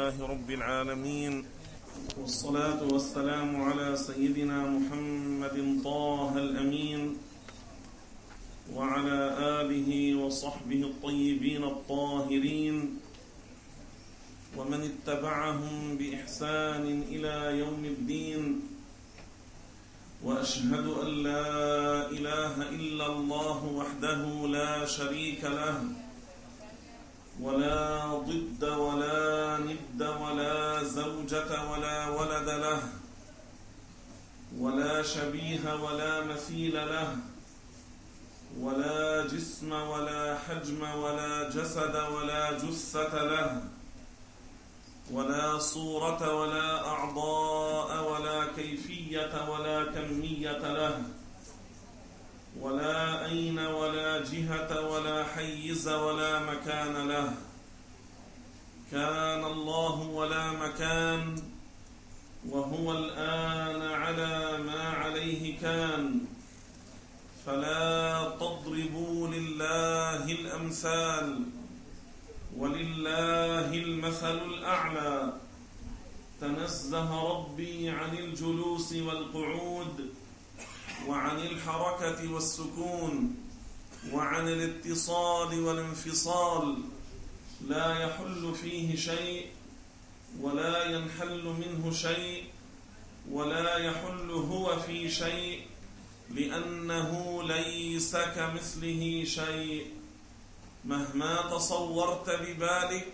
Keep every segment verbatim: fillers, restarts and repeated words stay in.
لله رب العالمين، والصلاة والسلام على سيدنا محمد طه الأمين وعلى آله وصحبه الطيبين الطاهرين ومن اتبعهم بإحسان إلى يوم الدين. وأشهد أن لا إله إلا الله وحده لا شريك له، ولا ضد ولا ند ولا زوجة ولا ولد له، ولا شبيه ولا مثيل له، ولا جسم ولا حجم ولا جسد ولا جثة له، ولا صورة ولا أعضاء ولا كيفية ولا كمية له، ولا أين ولا جهة ولا حيز ولا مكان له. كان الله ولا مكان، وهو الآن على ما عليه كان. فلا تضربوا لله الأمثال، ولله المثل الأعلى. تنزه ربي عن الجلوس والقعود، وعن الحركة والسكون، وعن الاتصال والانفصال. لا يحل فيه شيء ولا ينحل منه شيء، ولا يحل هو في شيء، لأنه ليس كمثله شيء. مهما تصورت ببالك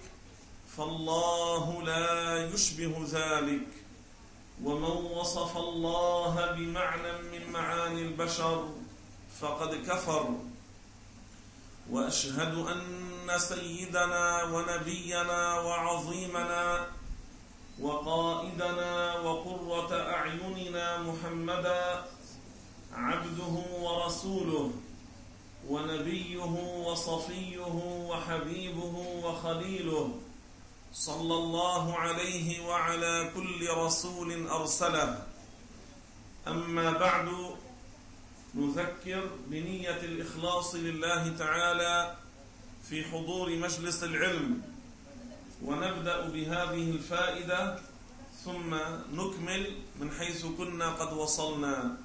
فالله لا يشبه ذلك. ومن وصف الله بمعنى من معاني البشر فقد كفر. وأشهد أن سيدنا ونبينا وعظيمنا وقائدنا وقرة أعيننا محمدا عبده ورسوله، ونبيه وصفيه وحبيبه وخليله، صلى الله عليه وعلى كل رسول أرسله. أما بعد، نذكر بنية الإخلاص لله تعالى في حضور مجلس العلم، ونبدأ بهذه الفائدة ثم نكمل من حيث كنا قد وصلنا.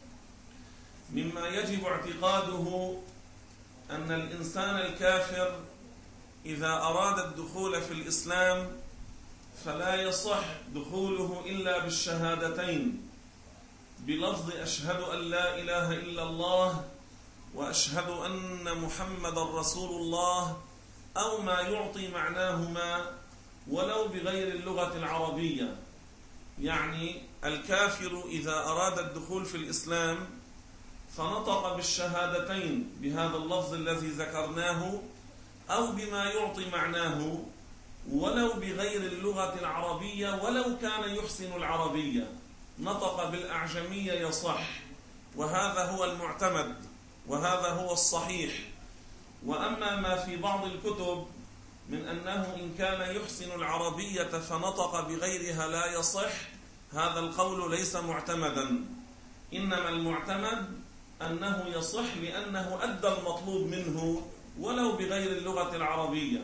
مما يجب اعتقاده أن الإنسان الكافر إذا أراد الدخول في الإسلام فلا يصح دخوله إلا بالشهادتين، بلفظ أشهد أن لا إله إلا الله وأشهد أن محمد رسول الله، أو ما يعطي معناهما ولو بغير اللغة العربية. يعني الكافر إذا أراد الدخول في الإسلام فنطق بالشهادتين بهذا اللفظ الذي ذكرناه، أو بما يعطي معناه ولو بغير اللغة العربية، ولو كان يحسن العربية، نطق بالأعجمية يصح. وهذا هو المعتمد، وهذا هو الصحيح. وأما ما في بعض الكتب من أنه إن كان يحسن العربية فنطق بغيرها لا يصح، هذا القول ليس معتمدا. إنما المعتمد أنه يصح لأنه أدى المطلوب منه ولو بغير اللغة العربية.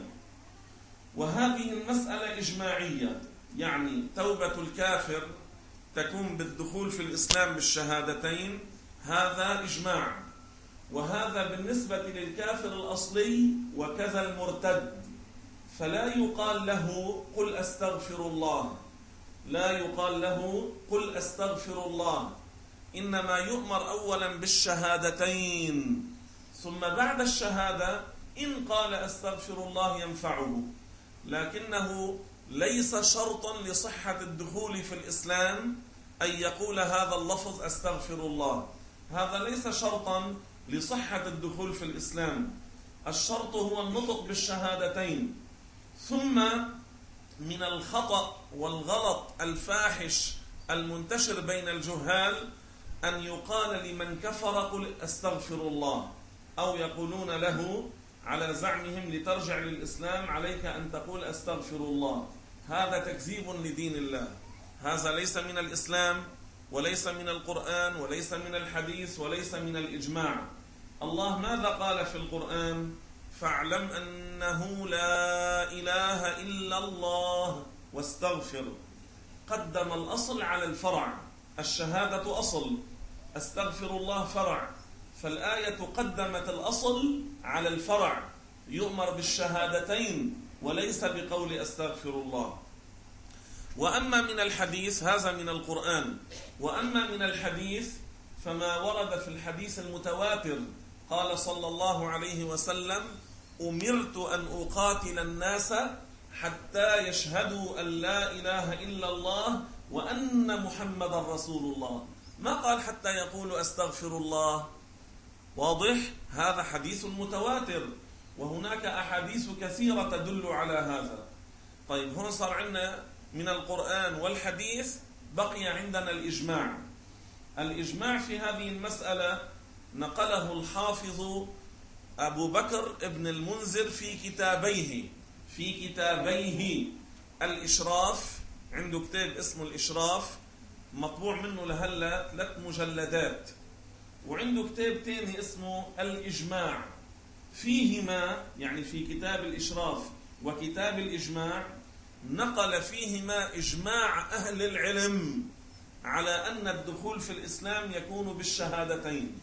وهذه المسألة إجماعية، يعني توبة الكافر تكون بالدخول في الإسلام بالشهادتين، هذا إجماع. وهذا بالنسبة للكافر الأصلي، وكذا المرتد. فلا يقال له قل أستغفر الله، لا يقال له قل أستغفر الله، إنما يؤمر أولا بالشهادتين، ثم بعد الشهادة إن قال أستغفر الله ينفعه. لكنه ليس شرطا لصحة الدخول في الإسلام أن يقول هذا اللفظ أستغفر الله، هذا ليس شرطا لصحة الدخول في الإسلام. الشرط هو النطق بالشهادتين. ثم من الخطأ والغلط الفاحش المنتشر بين الجهال أن يقال لمن كفر قل أستغفر الله، أو يقولون له على زعمهم لترجع للإسلام عليك أن تقول أستغفر الله. هذا تكذيب لدين الله، هذا ليس من الإسلام، وليس من القرآن، وليس من الحديث، وليس من الإجماع. الله ماذا قال في القرآن؟ فاعلم أنه لا إله إلا الله واستغفر. قدم الأصل على الفرع، الشهادة أصل، أستغفر الله فرع، فالآية قدمت الأصل على الفرع، يؤمر بالشهادتين وليس بقول أستغفر الله. وأما من الحديث، هذا من القرآن، وأما من الحديث فما ورد في الحديث المتواتر قال صلى الله عليه وسلم: أمرت أن أقاتل الناس حتى يشهدوا أن لا إله إلا الله وأن محمد رسول الله. ما قال حتى يقولوا أستغفر الله. واضح؟ هذا حديث متواتر، وهناك أحاديث كثيرة تدل على هذا. طيب، هنا صار عندنا من القرآن والحديث، بقي عندنا الإجماع. الإجماع في هذه المسألة نقله الحافظ أبو بكر ابن المنذر في كتابيه في كتابيه الإشراف. عنده كتاب اسمه الإشراف مطبوع منه لهلا ثلاث مجلدات، وعنده كتاب تاني اسمه الإجماع. فيهما، يعني في كتاب الإشراف وكتاب الإجماع، نقل فيهما إجماع أهل العلم على أن الدخول في الإسلام يكون بالشهادتين.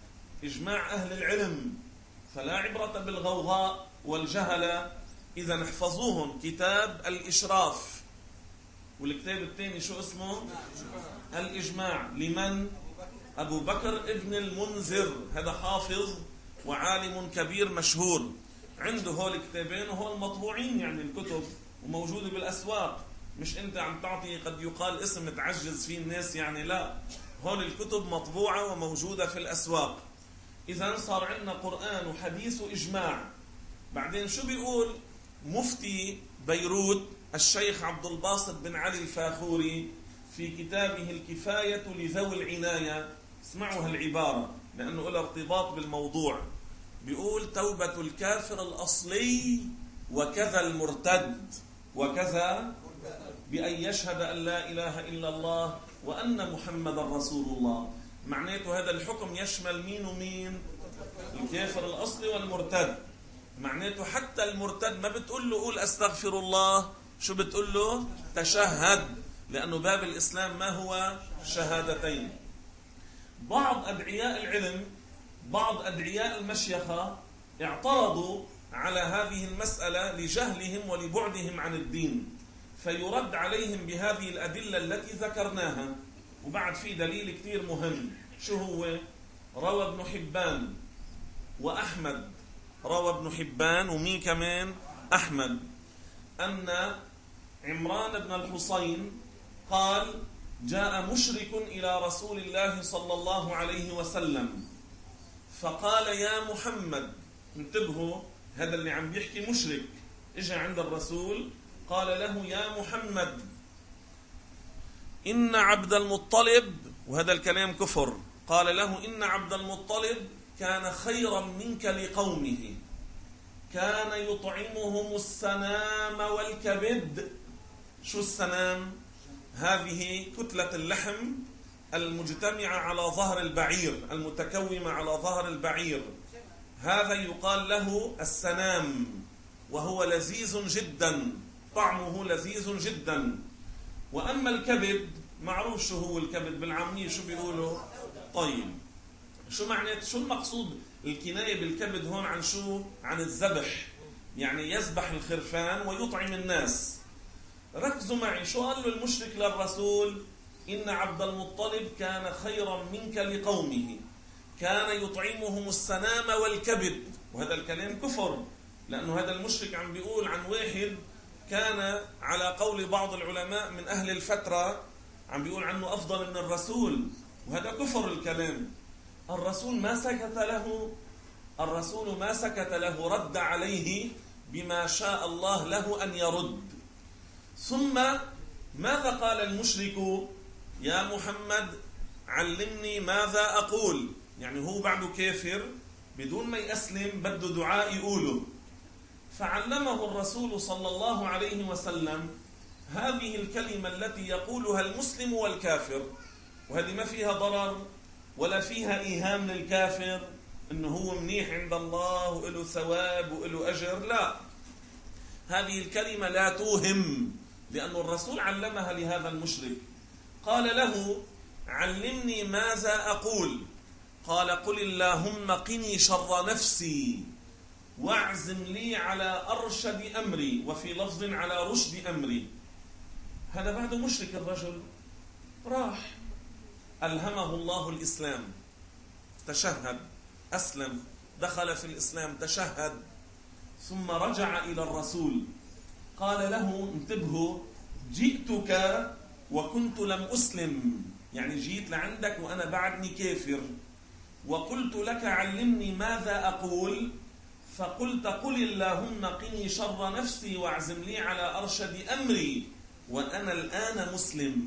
إجماع أهل العلم، فلا عبرة بالغوغاء والجهلة. إذا احفظوهم، كتاب الإشراف، والكتاب الثاني شو اسمه؟ الإجماع. لمن؟ أبو بكر ابن المنذر، هذا حافظ وعالم كبير مشهور، عنده هول الكتابين وهول مطبوعين، يعني الكتب وموجودة بالأسواق. مش أنت عم تعطي قد يقال اسم تعجز فيه الناس، يعني لا، هول الكتب مطبوعة وموجودة في الأسواق. إذا صار عندنا قرآن وحديث وإجماع. بعدين شو بيقول مفتي بيروت الشيخ عبد الباسط بن علي الفاخوري في كتابه الكفاية لذوي العناية؟ اسمعوا هالعبارة لأنه له ارتباط بالموضوع. بيقول: توبة الكافر الأصلي وكذا المرتد، وكذا بأن يشهد أن لا إله إلا الله وأن محمد رسول الله. معناته هذا الحكم يشمل مين ومين؟ الكافر الأصلي والمرتد. معناته حتى المرتد ما بتقول له قول أستغفر الله، شو بتقول له؟ تشهد، لأنه باب الإسلام ما هو؟ شهادتين. بعض أدعياء العلم، بعض أدعياء المشيخة اعترضوا على هذه المسألة لجهلهم ولبعدهم عن الدين، فيرد عليهم بهذه الأدلة التي ذكرناها. وبعد في دليل كتير مهم، شو هو؟ روى ابن حبان وأحمد، روى ابن حبان ومين كمان؟ أحمد، أن عمران بن الحصين قال: جاء مشرك إلى رسول الله صلى الله عليه وسلم فقال: يا محمد. انتبهوا، هذا اللي عم بيحكي مشرك، اجى عند الرسول قال له: يا محمد، إن عبد المطلب، وهذا الكلام كفر، قال له: إن عبد المطلب كان خيرا منك لقومه، كان يطعمهم السنام والكبد. شو السنام؟ هذه كتلة اللحم المجتمعة على ظهر البعير، المتكومة على ظهر البعير، هذا يقال له السنام، وهو لذيذ جدا، طعمه لذيذ جدا. وأما الكبد، معروف شو هو الكبد بالعامية، شو بيقولوا؟ طيب، شو معنى، شو المقصود الكناية بالكبد هون؟ عن شو؟ عن الذبح، يعني يذبح الخرفان ويطعم الناس. ركزوا معي، شو قال له المشرك للرسول؟ إن عبد المطلب كان خيرا منك لقومه، كان يطعمهم السنام والكبد. وهذا الكلام كفر، لأنه هذا المشرك عم بيقول عن واحد كان على قول بعض العلماء من أهل الفترة، عم بيقول عنه أفضل من الرسول، وهذا كفر الكلام. الرسول ما سكت له، الرسول ما سكت له، رد عليه بما شاء الله له أن يرد. ثم ماذا قال المشرك؟ يا محمد علمني ماذا أقول. يعني هو بعده كافر، بدون ما يأسلم بده دعاء يقوله. فعلمه الرسول صلى الله عليه وسلم هذه الكلمة التي يقولها المسلم والكافر، وهذه ما فيها ضرر ولا فيها إيهام للكافر إنه هو منيح عند الله وله ثواب وله أجر، لا، هذه الكلمة لا توهم لأن الرسول علمها لهذا المشرك. قال له: علمني ماذا أقول. قال: قل اللهم قني شر نفسي واعزم لي على أرشد أمري، وفي لفظ على رشد أمري. هذا بعد مشرك الرجل، راح ألهمه الله الإسلام، تشهد، أسلم، دخل في الإسلام، تشهد، ثم رجع إلى الرسول قال له: انتبهوا، جئتك وكنت لم أسلم، يعني جيت لعندك وأنا بعدني كافر، وقلت لك علمني ماذا أقول، فقلت: قل اللهم قني شر نفسي واعزم لي على أرشد أمري، وأنا الآن مسلم.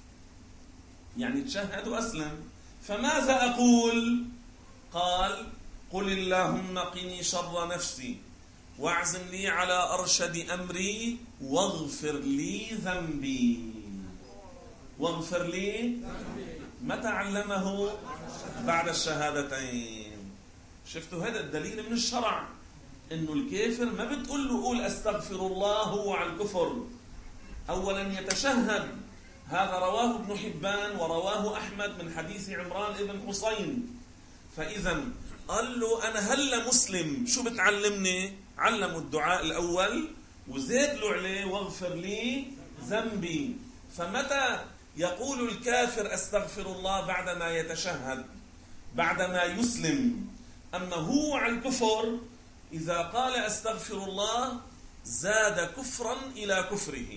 يعني تشهد وأسلم. فماذا أقول؟ قال: قل اللهم قني شر نفسي واعزم لي على أرشد أمري واغفر لي ذنبي. واغفر لي. متى علمه؟ بعد الشهادتين. شفتوا هذا الدليل من الشرع، إنه الكافر ما بتقول له قول أستغفر الله هو على الكفر. أولا يتشهد. هذا رواه ابن حبان ورواه أحمد من حديث عمران ابن حسين. فإذا قال له: أنا هلا مسلم، شو بتعلمني؟ علموا الدعاء الأول وزاد له عليه: واغفر لي ذنبي. فمتى يقول الكافر أستغفر الله؟ بعدما يتشهد، بعدما يسلم. أما هو على الكفر، إذا قال أستغفر الله زاد كفرا إلى كفره،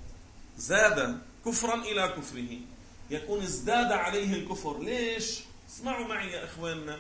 زاد كفرا إلى كفره، يكون ازداد عليه الكفر. ليش؟ اسمعوا معي يا إخواننا،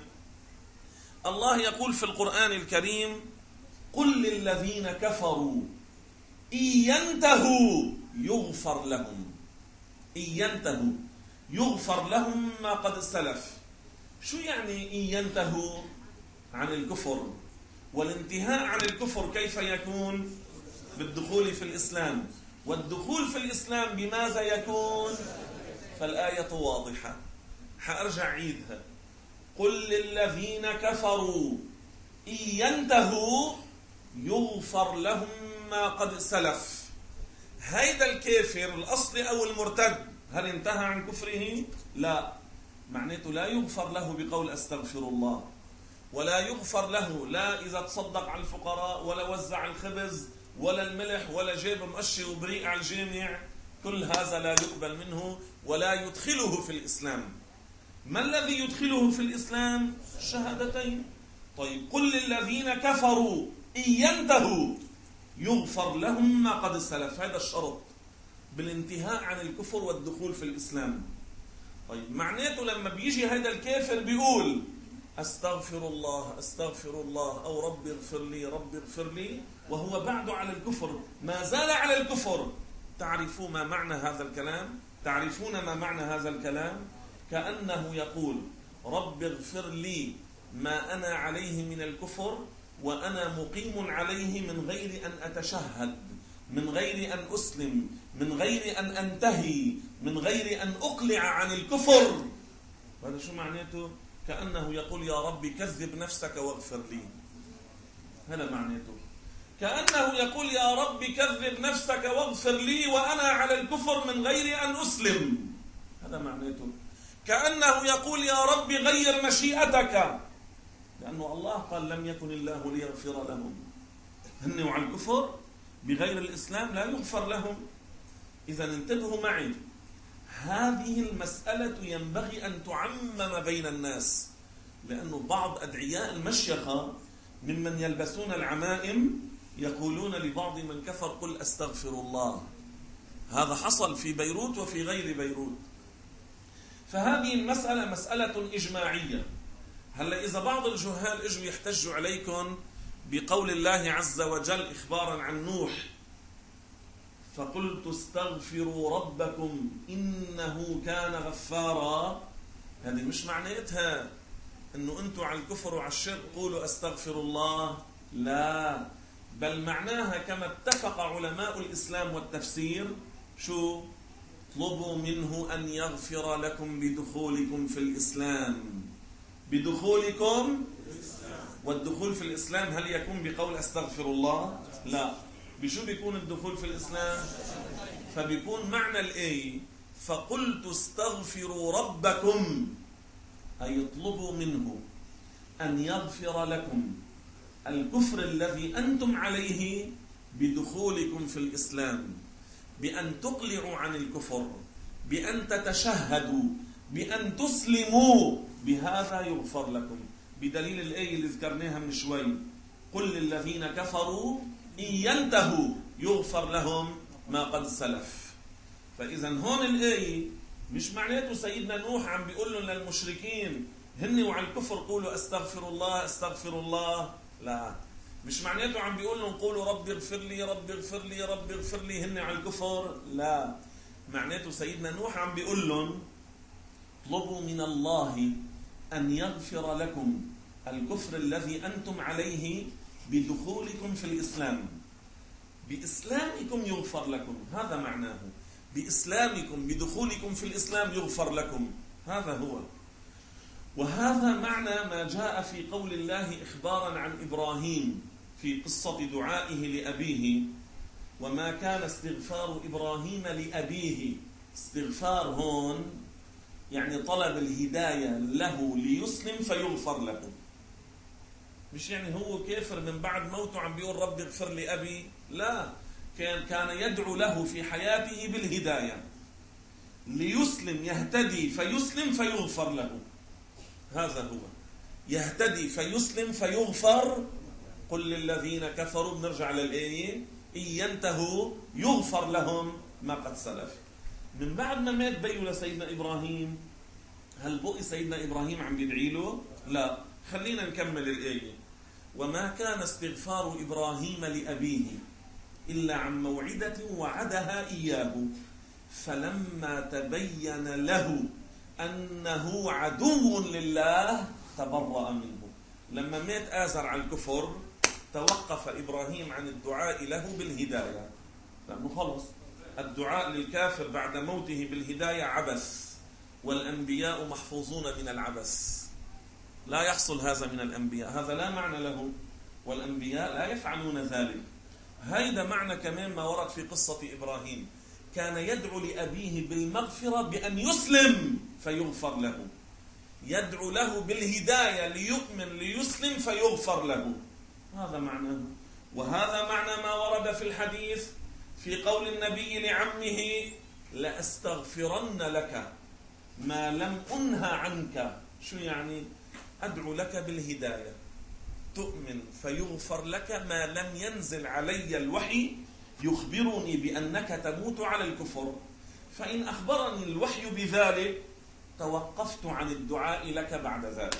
الله يقول في القرآن الكريم: قل للذين كفروا إن ينتهوا يغفر لهم. إن ينتهوا يغفر لهم ما قد سلف. شو يعني إن ينتهوا عن الكفر؟ والانتهاء عن الكفر كيف يكون؟ بالدخول في الإسلام. والدخول في الإسلام بماذا يكون؟ فالآية واضحة، حأرجع عيدها: قل للذين كفروا إن ينتهوا يغفر لهم ما قد سلف. هيدا الكافر الأصلي أو المرتد، هل انتهى عن كفره؟ لا، معناته لا يغفر له بقول أستغفر الله، ولا يغفر له لا إذا تصدق على الفقراء، ولا وزع الخبز، ولا الملح، ولا جيب مقشي وبريق على الجامع. كل هذا لا يقبل منه ولا يدخله في الإسلام. ما الذي يدخله في الإسلام؟ الشهادتين. طيب، قل للذين كفروا إن ينتهوا يغفر لهم ما قد سلف. هذا الشرط بالانتهاء عن الكفر والدخول في الإسلام. طيب، معناته لما بيجي هذا الكافر بيقول أستغفر الله أستغفر الله أو رب اغفر لي رب اغفر لي، وهو بعد على الكفر، ما زال على الكفر، تعرفون ما معنى هذا الكلام؟ تعرفون ما معنى هذا الكلام؟ كأنه يقول: رب اغفر لي ما أنا عليه من الكفر وأنا مقيم عليه، من غير أن أتشهد، من غير أن أسلم، من غير أن أنتهي، من غير أن أقلع عن الكفر. هذا شو معناته؟ كأنه يقول: يا رب كذب نفسك واغفر لي. هذا معناته. كأنه يقول: يا رب كذب نفسك واغفر لي وأنا على الكفر من غير أن أسلم. هذا معناته. كأنه يقول: يا رب غير مشيئتك، لأنه الله قال: لم يكن الله ليغفر لهم. هن على الكفر بغير الإسلام لا يغفر لهم. إذا انتبهوا معي، هذه المسألة ينبغي أن تعمم بين الناس، لأنه بعض أدعياء المشيخة ممن يلبسون العمائم يقولون لبعض من كفر: قل أستغفر الله. هذا حصل في بيروت وفي غير بيروت. فهذه المسألة مسألة إجماعية. هلا إذا بعض الجهال اجوا يحتجوا عليكم بقول الله عز وجل إخبارا عن نوح: فقلت استغفروا ربكم إنه كان غفارا، هذه مش معناتها أنه أنتم على الكفر وعلى الشرك قولوا أستغفر الله، لا، بل معناها كما اتفق علماء الإسلام والتفسير: شو؟ اطلبوا منه أن يغفر لكم بدخولكم في الإسلام. بدخولكم. والدخول في الإسلام هل يكون بقول أستغفر الله؟ لا، بشو بيكون الدخول في الإسلام؟ فبيكون معنى الآية فقلت استغفروا ربكم أي اطلبوا منه أن يغفر لكم الكفر الذي أنتم عليه بدخولكم في الإسلام، بأن تقلعوا عن الكفر، بأن تتشهدوا، بأن تسلموا، بهذا يغفر لكم. بدليل الآية اللي ذكرناها من شوي قل للذين كفروا إن ينتهوا يغفر لهم ما قد سلف. فإذا هون الآية مش معناته سيدنا نوح عم بيقول لهم للمشركين هن وعلى الكفر قولوا استغفر الله استغفر الله، لا، مش معناته عم بيقول لهم قولوا ربي اغفر لي ربي اغفر لي ربي اغفر لي هن على الكفر، لا، معناته سيدنا نوح عم بيقول لهم اطلبوا من الله أن يغفر لكم الكفر الذي أنتم عليه بدخولكم في الإسلام. بإسلامكم يغفر لكم، هذا معناه، بإسلامكم بدخولكم في الإسلام يغفر لكم، هذا هو. وهذا معنى ما جاء في قول الله إخبارا عن إبراهيم في قصة دعائه لأبيه وما كان استغفار إبراهيم لأبيه. استغفار هون يعني طلب الهداية له ليسلم فيغفر له، مش يعني هو كافر من بعد موته عم بيقول ربي اغفر لي أبي، لا، كان كان يدعو له في حياته بالهداية ليسلم، يهتدي فيسلم فيغفر له، هذا هو، يهتدي فيسلم فيغفر. قل للذين كفروا، بنرجع للآية إن ينتهوا يغفر لهم ما قد سلف. من بعد ما مات بيو لسيدنا إبراهيم، هل بقي سيدنا إبراهيم عم بيدعي له؟ لا، خلينا نكمل الآية. وما كان استغفار إبراهيم لأبيه إلا عن موعدة وعدها إياه فلما تبين له أنه عدو لله تبرأ منه. لما مات آزر على الكفر توقف إبراهيم عن الدعاء له بالهداية، لأنه خلص الدعاء للكافر بعد موته بالهداية عبث، والأنبياء محفوظون من العبث، لا يحصل هذا من الأنبياء، هذا لا معنى له، والأنبياء لا يفعلون ذلك. هذا معنى كمان ما ورد في قصة إبراهيم، كان يدعو لأبيه بالمغفرة بأن يسلم فيغفر له، يدعو له بالهداية ليؤمن ليسلم فيغفر له، هذا معناه. وهذا معنى ما ورد في الحديث في قول النبي لعمه لأستغفرن لك ما لم أنهى عنك. شو يعني؟ أدعو لك بالهداية تؤمن فيغفر لك ما لم ينزل علي الوحي يخبرني بأنك تموت على الكفر، فإن أخبرني الوحي بذلك توقفت عن الدعاء لك بعد ذلك.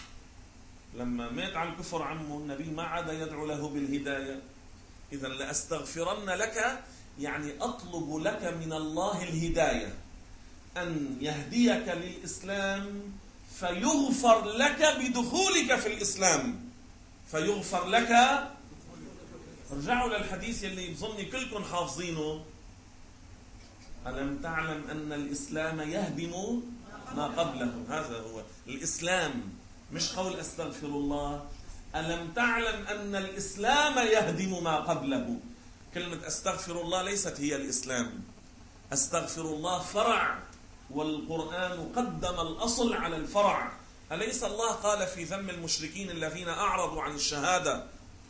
لما مات على الكفر عمه النبي ما عاد يدعو له بالهداية. إذا لأستغفرن لك يعني أطلب لك من الله الهداية، أن يهديك للإسلام فيغفر لك بدخولك في الإسلام، فيغفر لك. ارجعوا للحديث يلي بظني كلكم حافظينه، ألم تعلم أن الإسلام يهدم ما قبله، هذا هو الإسلام، مش قول أستغفر الله. ألم تعلم أن الإسلام يهدم ما قبله. كلمة أستغفر الله ليست هي الإسلام، أستغفر الله فرع، والقرآن قدم الأصل على الفرع. أليس الله قال في ذم المشركين الذين أعرضوا عن الشهادة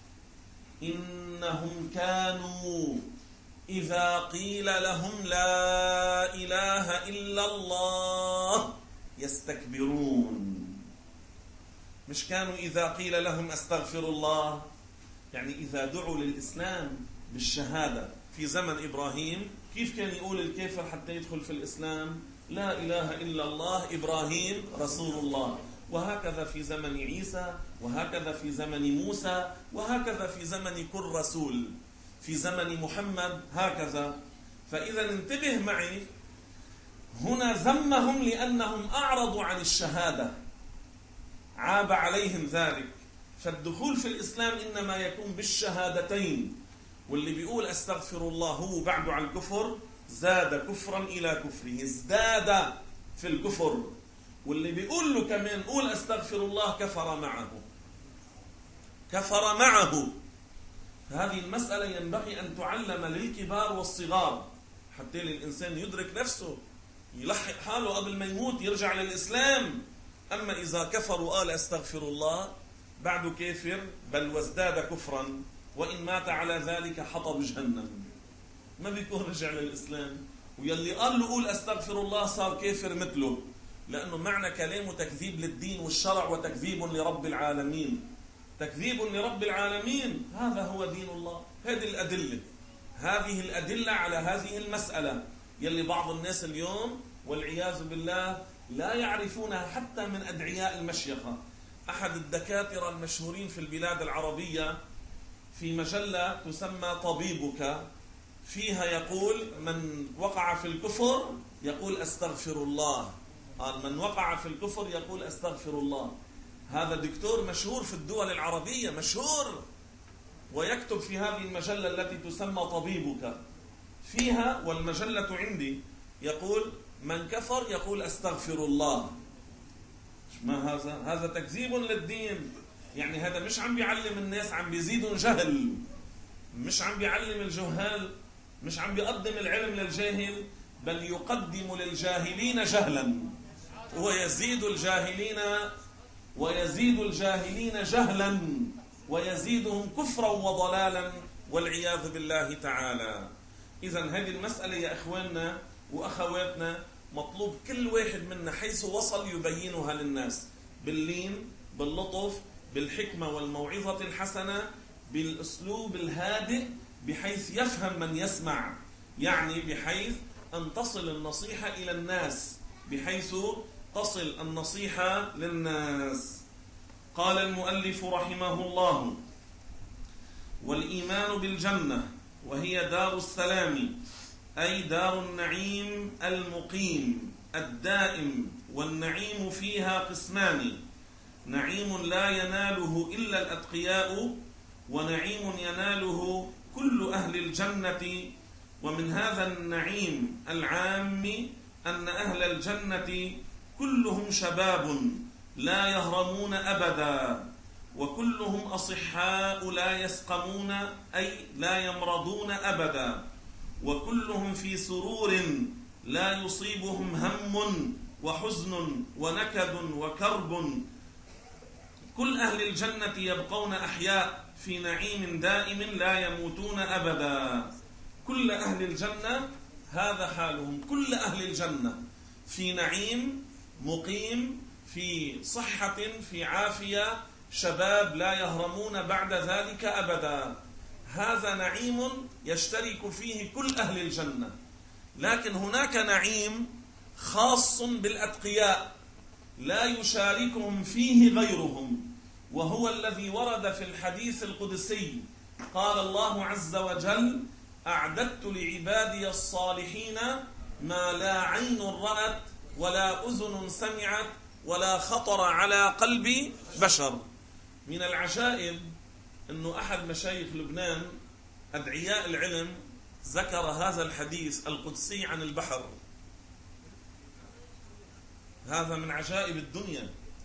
إنهم كانوا إذا قيل لهم لا إله إلا الله يستكبرون، مش كانوا إذا قيل لهم أستغفر الله، يعني إذا دعوا للإسلام بالشهادة في زمن إبراهيم كيف كان يقول الكافر حتى يدخل في الإسلام؟ لا إله إلا الله إبراهيم رسول الله. وهكذا في زمن عيسى، وهكذا في زمن موسى، وهكذا في زمن كل رسول، في زمن محمد هكذا. فإذا انتبه معي، هنا ذمهم لأنهم أعرضوا عن الشهادة، عاب عليهم ذلك. فالدخول في الإسلام إنما يكون بالشهادتين، واللي بيقول أستغفر الله هو بعده على الكفر زاد كفرا إلى كفره، ازداد في الكفر، واللي بيقول له كمان قول أستغفر الله كفر معه، كفر معه. هذه المسألة ينبغي أن تعلم للكبار والصغار حتى الإنسان يدرك نفسه، يلحق حاله قبل ما يموت يرجع للإسلام. أما إذا كفر وقال أستغفر الله بعده كافر، بل وازداد كفرا، وإن مات على ذلك حطب جهنم، ما بيكون رجع للإسلام. ويلي قال له قول أستغفر الله صار كافر مثله، لأنه معنى كلامه تكذيب للدين والشرع وتكذيب لرب العالمين. تكذيب لرب العالمين هذا هو دين الله. هذه الأدلة هذه الأدلة على هذه المسألة يلي بعض الناس اليوم والعياذ بالله لا يعرفونها حتى من أدعياء المشيخة. أحد الدكاترة المشهورين في البلاد العربية في مجلة تسمى طبيبك، فيها يقول من وقع في الكفر يقول أستغفر الله. قال من وقع في الكفر يقول أستغفر الله. هذا دكتور مشهور في الدول العربية، مشهور، ويكتب في هذه المجلة التي تسمى طبيبك، فيها والمجلة عندي يقول من كفر يقول أستغفر الله. ما هذا؟ هذا تكذيب للدين. يعني هذا مش عم بيعلم الناس، عم بيزيدون جهل، مش عم بيعلم الجهال، مش عم بيقدم العلم للجاهل، بل يقدم للجاهلين جهلا ويزيد الجاهلين ويزيد الجاهلين جهلا ويزيدهم كفرا وضلالا والعياذ بالله تعالى. إذن هذه المسألة يا إخواننا وأخواتنا مطلوب كل واحد منا حيث وصل يبينها للناس باللين، باللطف، بالحكمة والموعظة الحسنة، بالأسلوب الهادئ، بحيث يفهم من يسمع، يعني بحيث أن تصل النصيحة إلى الناس، بحيث تصل النصيحة للناس. قال المؤلف رحمه الله: والإيمان بالجنة وهي دار السلام، أي دار النعيم المقيم الدائم، والنعيم فيها قسمان: نعيم لا يناله إلا الأتقياء، ونعيم يناله كل أهل الجنة. ومن هذا النعيم العام أن أهل الجنة كلهم شباب لا يهرمون أبدا، وكلهم أصحاء لا يسقمون أي لا يمرضون أبدا، وكلهم في سرور لا يصيبهم هم وحزن ونكد وكرب. كل أهل الجنة يبقون أحياء في نعيم دائم لا يموتون أبدا. كل أهل الجنة هذا حالهم، كل أهل الجنة في نعيم مقيم، في صحة، في عافية، شباب لا يهرمون بعد ذلك أبدا. هذا نعيم يشترك فيه كل أهل الجنة. لكن هناك نعيم خاص بالأتقياء لا يشاركهم فيه غيرهم، وهو الذي ورد في الحديث القدسي. قال الله عز وجل: أعددت لعبادي الصالحين ما لا عين رأت ولا أذن سمعت ولا خطر على قلب بشر. من العجائب أنه أحد مشايخ لبنان أدعياء العلم ذكر هذا الحديث القدسي عن البحر. هذا من عجائب الدنيا.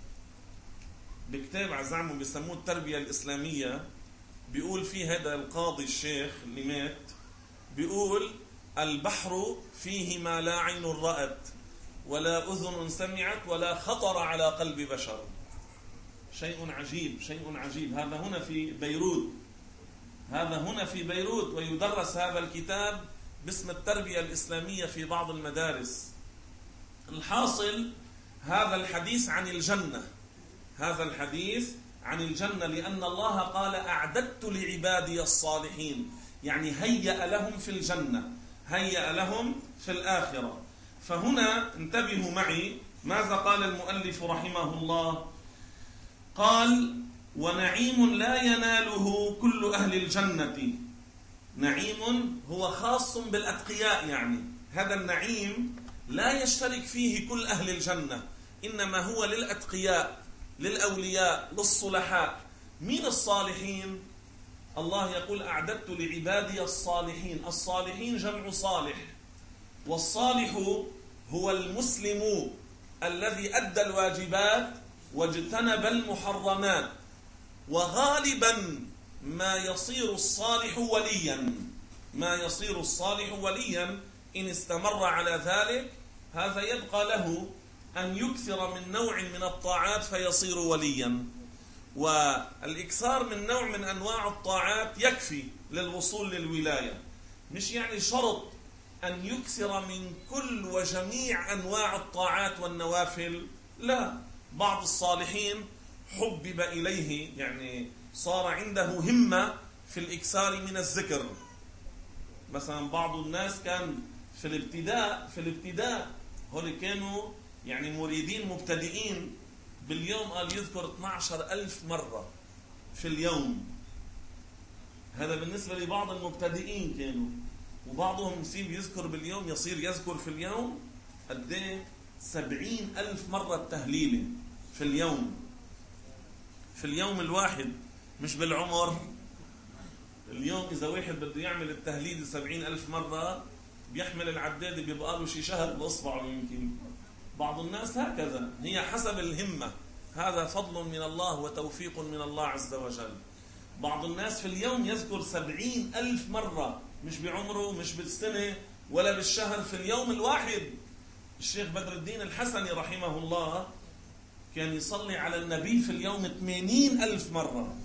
بكتاب عزعمه بيسموه التربية الإسلامية، بيقول فيه هذا القاضي الشيخ اللي مات، بيقول: البحر فيه ما لا عين رأت ولا أذن سمعت ولا خطر على قلب بشر. شيء عجيب، شيء عجيب. هذا هنا في بيروت، هذا هنا في بيروت، ويدرس هذا الكتاب باسم التربية الإسلامية في بعض المدارس. الحاصل هذا الحديث عن الجنة، هذا الحديث عن الجنة، لأن الله قال: أعددت لعبادي الصالحين، يعني هيأ لهم في الجنة، هيأ لهم في الآخرة. فهنا انتبهوا معي ماذا قال المؤلف رحمه الله. قال: ونعيم لا يناله كل أهل الجنة. نعيم هو خاص بالأتقياء، يعني هذا النعيم لا يشترك فيه كل أهل الجنة، إنما هو للأتقياء، للأولياء، للصلحاء. مين الصالحين؟ الله يقول: أعددت لعبادي الصالحين. الصالحين جمع صالح، والصالح هو المسلم الذي أدى الواجبات واجتنب المحرمات. وغالبا ما يصير الصالح وليا، ما يصير الصالح وليا إن استمر على ذلك، هذا يبقى له أن يكثر من نوع من الطاعات فيصير وليا. والإكثار من نوع من أنواع الطاعات يكفي للوصول للولاية، مش يعني شرط أن يكثر من كل وجميع أنواع الطاعات والنوافل، لا. بعض الصالحين حبب إليه، يعني صار عنده همة في الإكثار من الذكر. مثلا بعض الناس كان في الابتداء في الابتداء هول كانوا يعني مريدين مبتدئين، باليوم قال يذكر اثني عشر ألف مرة في اليوم. هذا بالنسبة لبعض المبتدئين كانوا. وبعضهم يصير يذكر باليوم يصير يذكر في اليوم قد ايه؟ سبعين ألف مرة تهليلة في اليوم، في اليوم الواحد، مش بالعمر. اليوم إذا واحد بده يعمل التهليل سبعين ألف مرة بيحمل العداد بيبقى له شي شهر بأصبعه يمكن. بعض الناس هكذا، هي حسب الهمة، هذا فضل من الله وتوفيق من الله عز وجل. بعض الناس في اليوم يذكر سبعين ألف مرة، مش بعمره، مش بالسنة ولا بالشهر، في اليوم الواحد. الشيخ بدر الدين الحسني رحمه الله كان يصلي على النبي في اليوم ثمانين ألف مرة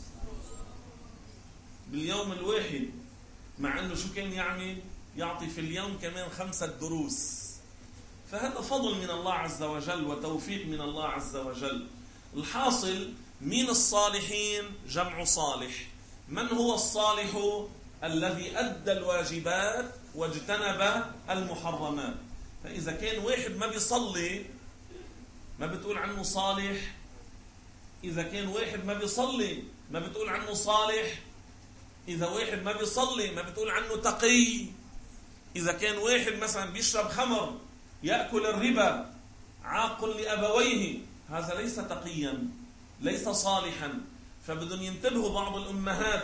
باليوم الواحد، مع أنه شو كان يعمل؟ يعطي في اليوم كمان خمسة دروس. فهذا فضل من الله عز وجل وتوفيق من الله عز وجل. الحاصل، من الصالحين جمع صالح. من هو الصالح؟ الذي أدى الواجبات واجتنب المحرمات. فإذا كان واحد ما بيصلي ما بتقول عنه صالح. إذا كان واحد ما بيصلي ما بتقول عنه صالح. إذا واحد ما بيصلي ما بتقول عنه تقي. إذا كان واحد مثلا بيشرب خمر، يأكل الربا، عاق لأبويه، هذا ليس تقيا، ليس صالحا. فبدهم ينتبهوا بعض الأمهات،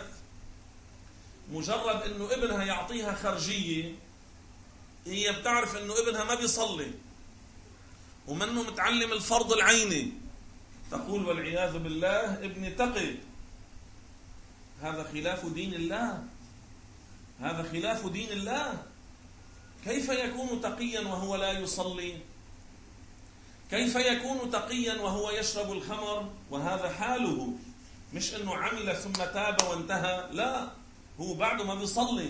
مجرد أنه ابنها يعطيها خرجية، هي بتعرف أنه ابنها ما بيصلي ومنه متعلم الفرض العيني، تقول والعياذ بالله ابني تقي. هذا خلاف دين الله، هذا خلاف دين الله. كيف يكون تقيا وهو لا يصلي؟ كيف يكون تقيا وهو يشرب الخمر وهذا حاله؟ مش انه عمل ثم تاب وانتهى، لا، هو بعده ما بيصلي،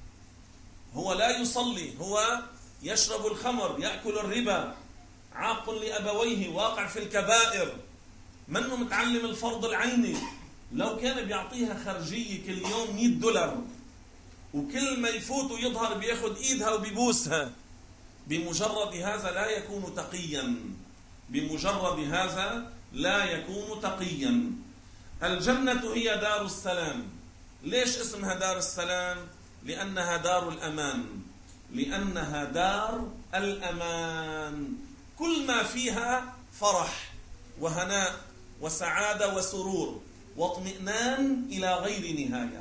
هو لا يصلي، هو يشرب الخمر، يأكل الربا، عاق لأبويه، واقع في الكبائر، منه متعلم الفرض العيني. لو كان بيعطيها خرجية كل يوم مئة دولار وكل ما يفوت يظهر بياخد ايدها وبيبوسها، بمجرد هذا لا يكون تقيا، بمجرد هذا لا يكون تقيا. الجنة هي دار السلام. ليش اسمها دار السلام؟ لأنها دار الأمان، لأنها دار الأمان. كل ما فيها فرح وهناء وسعادة وسرور واطمئنان إلى غير نهاية.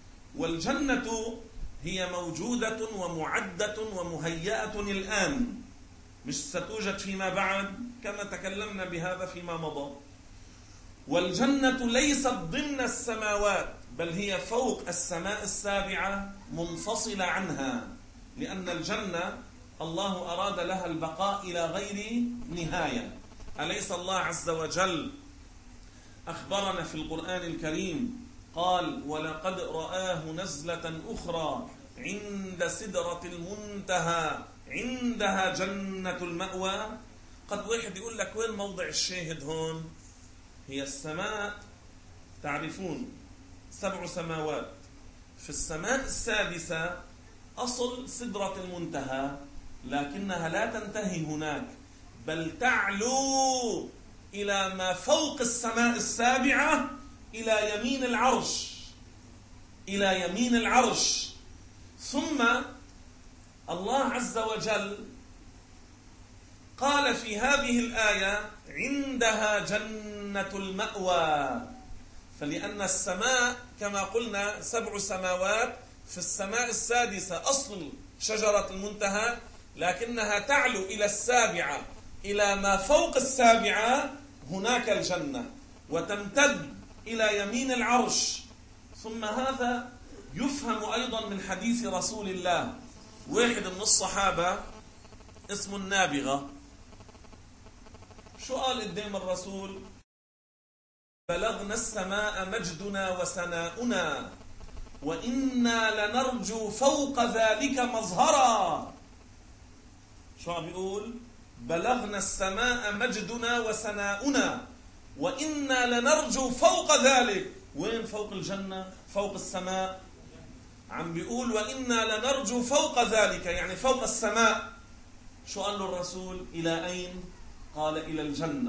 والجنة هي موجودة ومعدة ومهيئة الآن، مش ستوجد فيما بعد كما تكلمنا بهذا فيما مضى. والجنة ليست ضمن السماوات، بل هي فوق السماء السابعة منفصلة عنها، لأن الجنة الله أراد لها البقاء إلى غير نهاية. أليس الله عز وجل أخبرنا في القرآن الكريم قال ولقد رآه نزلة أخرى عند سدرة المنتهى عندها جنة المأوى. قد واحد يقول لك وين موضع الشاهد هون؟ هي السماء، تعرفون سبع سماوات، في السماء السادسة أصل سدرة المنتهى، لكنها لا تنتهي هناك، بل تعلو إلى ما فوق السماء السابعة، إلى يمين العرش، إلى يمين العرش. ثم الله عز وجل قال في هذه الآية عندها جنة المأوى. فلأن السماء كما قلنا سبع سماوات، في السماء السادسة أصل شجرة المنتهى، لكنها تعلو إلى السابعة، إلى ما فوق السابعة، هناك الجنة، وتمتد إلى يمين العرش، ثم هذا يفهم أيضا من حديث رسول الله. واحد من الصحابة اسمه النابغة، شو قال قدام الرسول؟ بلغنا السماء مجدنا وسناؤنا وإنا لنرجو فوق ذلك مظهرا. شو عم بيقول؟ بلغنا السماء مجدنا وسناؤنا وإنا لنرجو فوق ذلك. وين فوق الجنة؟ فوق السماء. عم بيقول وإنا لنرجو فوق ذلك، يعني فوق السماء. شو قال له الرسول؟ إلى أين؟ قال إلى الجنة.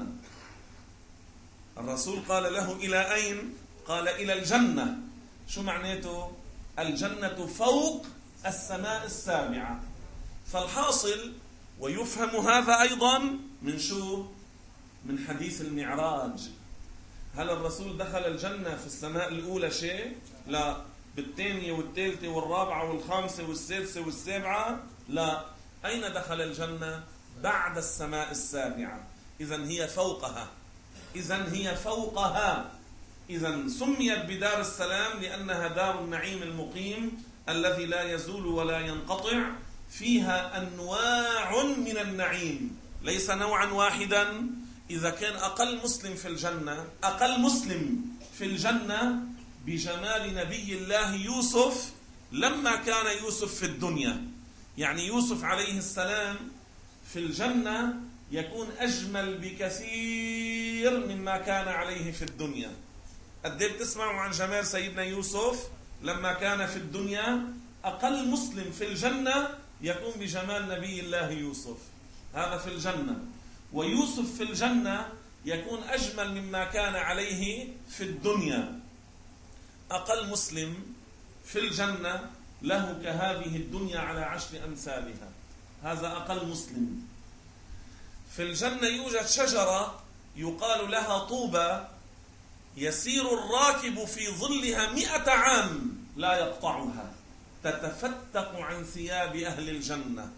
الرسول قال له إلى أين؟ قال إلى الجنة. شو معناته؟ الجنة فوق السماء السابعة. فالحاصل ويفهم هذا أيضا من شو؟ من حديث المعراج. هل الرسول دخل الجنة في السماء الأولى شيء؟ لا. بالثانية والثالثة والرابعة والخامسة والسادسة والسابعة؟ لا. أين دخل الجنة؟ بعد السماء السابعة. إذن هي فوقها. إذن هي فوقها. إذن سميت بدار السلام لأنها دار النعيم المقيم الذي لا يزول ولا ينقطع، فيها أنواع من النعيم، ليس نوعا واحدا. إذا كان أقل مسلم في الجنة، أقل مسلم في الجنة بجمال نبي الله يوسف لما كان يوسف في الدنيا. يعني يوسف عليه السلام في الجنة يكون أجمل بكثير مما كان عليه في الدنيا. قد ايه بتسمعوا عن جمال سيدنا يوسف لما كان في الدنيا؟ أقل مسلم في الجنة يكون بجمال نبي الله يوسف، هذا في الجنة. ويوسف في الجنة يكون أجمل مما كان عليه في الدنيا. أقل مسلم في الجنة له كهذه الدنيا على عشر أمثالها، هذا أقل مسلم. في الجنة يوجد شجرة يقال لها طوبى، يسير الراكب في ظلها مئة عام لا يقطعها، تتفتق عن ثياب أهل الجنة.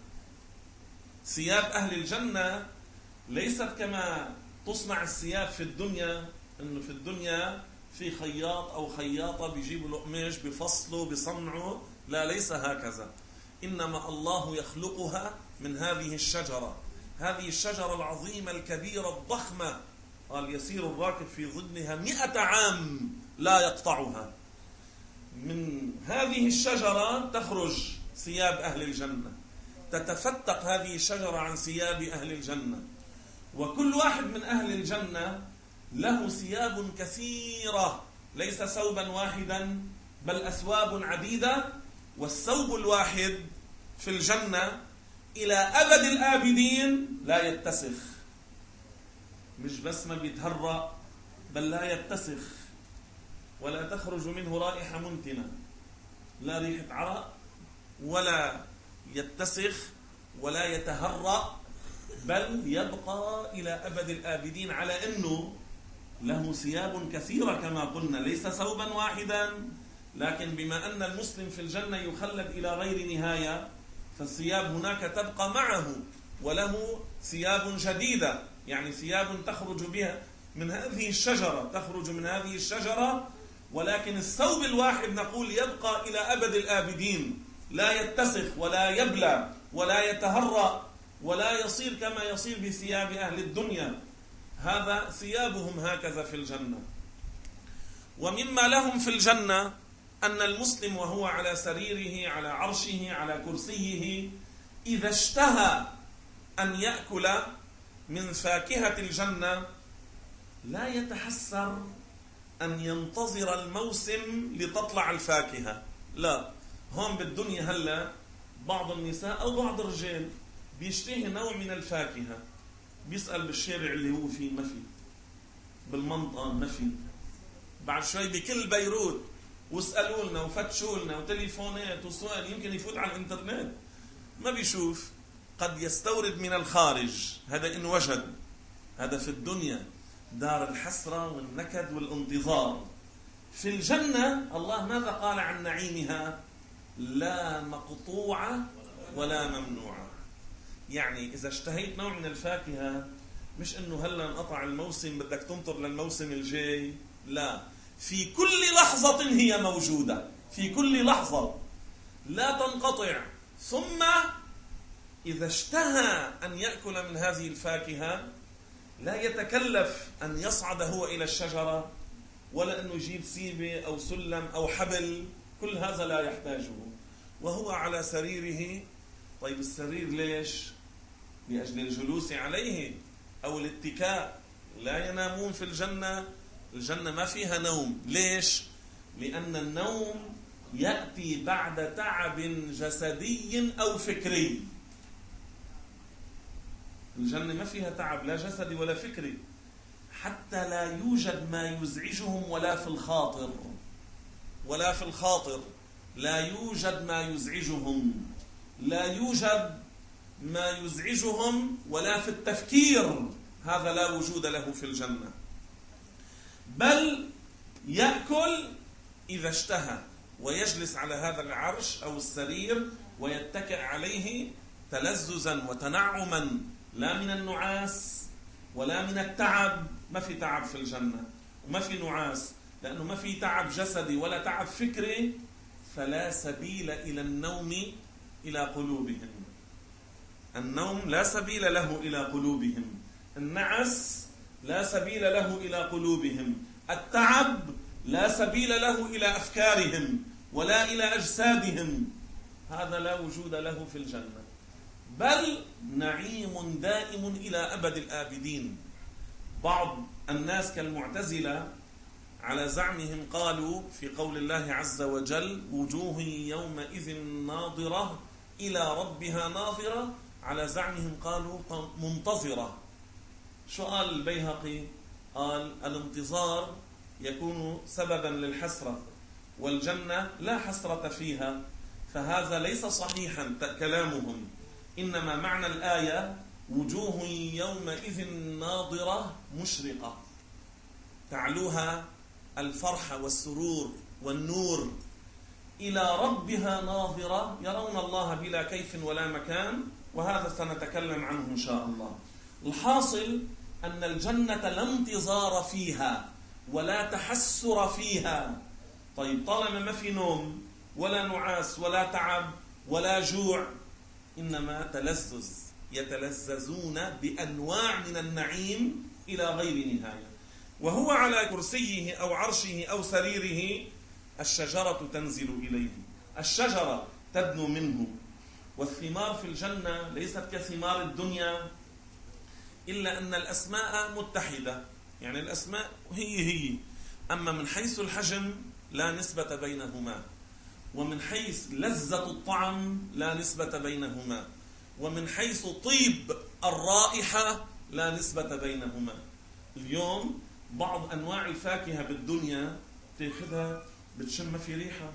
ثياب أهل الجنة ليست كما تصنع الثياب في الدنيا، إنه في الدنيا في خياط أو خياطة بيجيبوا القماش بفصلوا بصنعوا، لا، ليس هكذا. إنما الله يخلقها من هذه الشجرة، هذه الشجرة العظيمة الكبيرة الضخمة. قال يسير الراكب في ظلها مئة عام لا يقطعها. من هذه الشجرة تخرج ثياب أهل الجنة، تتفتق هذه الشجرة عن ثياب أهل الجنة. وكل واحد من أهل الجنة له ثياب كثيرة، ليس ثوبا واحدا بل أثواب عديدة. والثوب الواحد في الجنة إلى أبد الآبدين لا يتسخ. مش بس ما بيتهرأ، بل لا يتسخ، ولا تخرج منه رائحة منتنة، لا ريحة عرق ولا يتسخ ولا يتهرأ، بل يبقى إلى أبد الآبدين، على أنه له ثياب كثيرة كما قلنا، ليس ثوبا واحدا. لكن بما أن المسلم في الجنة يخلد إلى غير نهاية، فالثياب هناك تبقى معه، وله ثياب جديدة، يعني ثياب تخرج بها من هذه الشجرة، تخرج من هذه الشجرة. ولكن الثوب الواحد نقول يبقى إلى أبد الآبدين، لا يتسخ ولا يبلى ولا يتهرأ ولا يصير كما يصير بثياب أهل الدنيا. هذا ثيابهم هكذا في الجنة. ومما لهم في الجنة أن المسلم وهو على سريره على عرشه على كرسيه إذا اشتهى أن يأكل من فاكهة الجنة لا يتحسر أن ينتظر الموسم لتطلع الفاكهة. لا، هون بالدنيا هلا بعض النساء أو بعض الرجال بيشتهي نوع من الفاكهة، بيسأل بالشارع اللي هو فيه ما في، بالمنطقة ما في، بعد شوي بكل بيروت واسألوا لنا وفتشوا لنا وتليفونات وسؤال، يمكن يفوت على الانترنت ما بيشوف، قد يستورد من الخارج. هذا إن وجد. هذا في الدنيا دار الحسرة والنكد والانتظار. في الجنة الله ماذا قال عن نعيمها؟ لا مقطوعة ولا ممنوعة. يعني إذا اشتهيت نوع من الفاكهة مش إنه هلا انقطع الموسم بدك تنطر للموسم الجاي، لا، في كل لحظة هي موجودة، في كل لحظة لا تنقطع. ثم إذا اشتهى أن يأكل من هذه الفاكهة لا يتكلف أن يصعد هو إلى الشجرة، ولا أنه يجيب سيبة أو سلم أو حبل، كل هذا لا يحتاجه وهو على سريره. طيب السرير ليش؟ لأجل الجلوس عليه أو الاتكاء. لا ينامون في الجنة، الجنة ما فيها نوم. ليش؟ لأن النوم يأتي بعد تعب جسدي أو فكري. الجنة ما فيها تعب لا جسدي ولا فكري، حتى لا يوجد ما يزعجهم ولا في الخاطر، ولا في الخاطر لا يوجد ما يزعجهم، لا يوجد ما يزعجهم ولا في التفكير، هذا لا وجود له في الجنة. بل يأكل إذا اشتهى ويجلس على هذا العرش أو السرير ويتكئ عليه تلذذا وتنعما، لا من النعاس ولا من التعب. ما في تعب في الجنة وما في نعاس، لأنه ما في تعب جسدي ولا تعب فكري، فلا سبيل إلى النوم إلى قلوبهم. النوم لا سبيل له إلى قلوبهم، النعس لا سبيل له إلى قلوبهم، التعب لا سبيل له إلى أفكارهم ولا إلى أجسادهم، هذا لا وجود له في الجنة. بل نعيم دائم إلى أبد الآبدين. بعض الناس كالمعتزلة على زعمهم قالوا في قول الله عز وجل وجوه يومئذ ناظرة إلى ربها ناظرة، على زعمهم قالوا منتظرة. شو قال البيهقي؟ قال الانتظار يكون سببا للحسرة، والجنة لا حسرة فيها، فهذا ليس صحيحا كلامهم. إنما معنى الآية وجوه يومئذ ناظرة مشرقة تعلوها الفرحة والسرور والنور، إلى ربها ناظرة يرون الله بلا كيف ولا مكان، وهذا سنتكلم عنه إن شاء الله. الحاصل أن الجنة لا انتظار فيها ولا تحسر فيها. طيب طالما ما في نوم ولا نعاس ولا تعب ولا جوع، إنما تلذذ، يتلذذون بأنواع من النعيم إلى غير نهاية. وهو على كرسيه أو عرشه أو سريره، الشجرة تنزل إليه، الشجرة تدنو منه. والثمار في الجنة ليست كثمار الدنيا، إلا أن الأسماء متحدة، يعني الأسماء هي هي، أما من حيث الحجم لا نسبة بينهما، ومن حيث لذة الطعم لا نسبة بينهما، ومن حيث طيب الرائحة لا نسبة بينهما. اليوم بعض أنواع الفاكهة بالدنيا تأخذها بتشم ما في ريحة،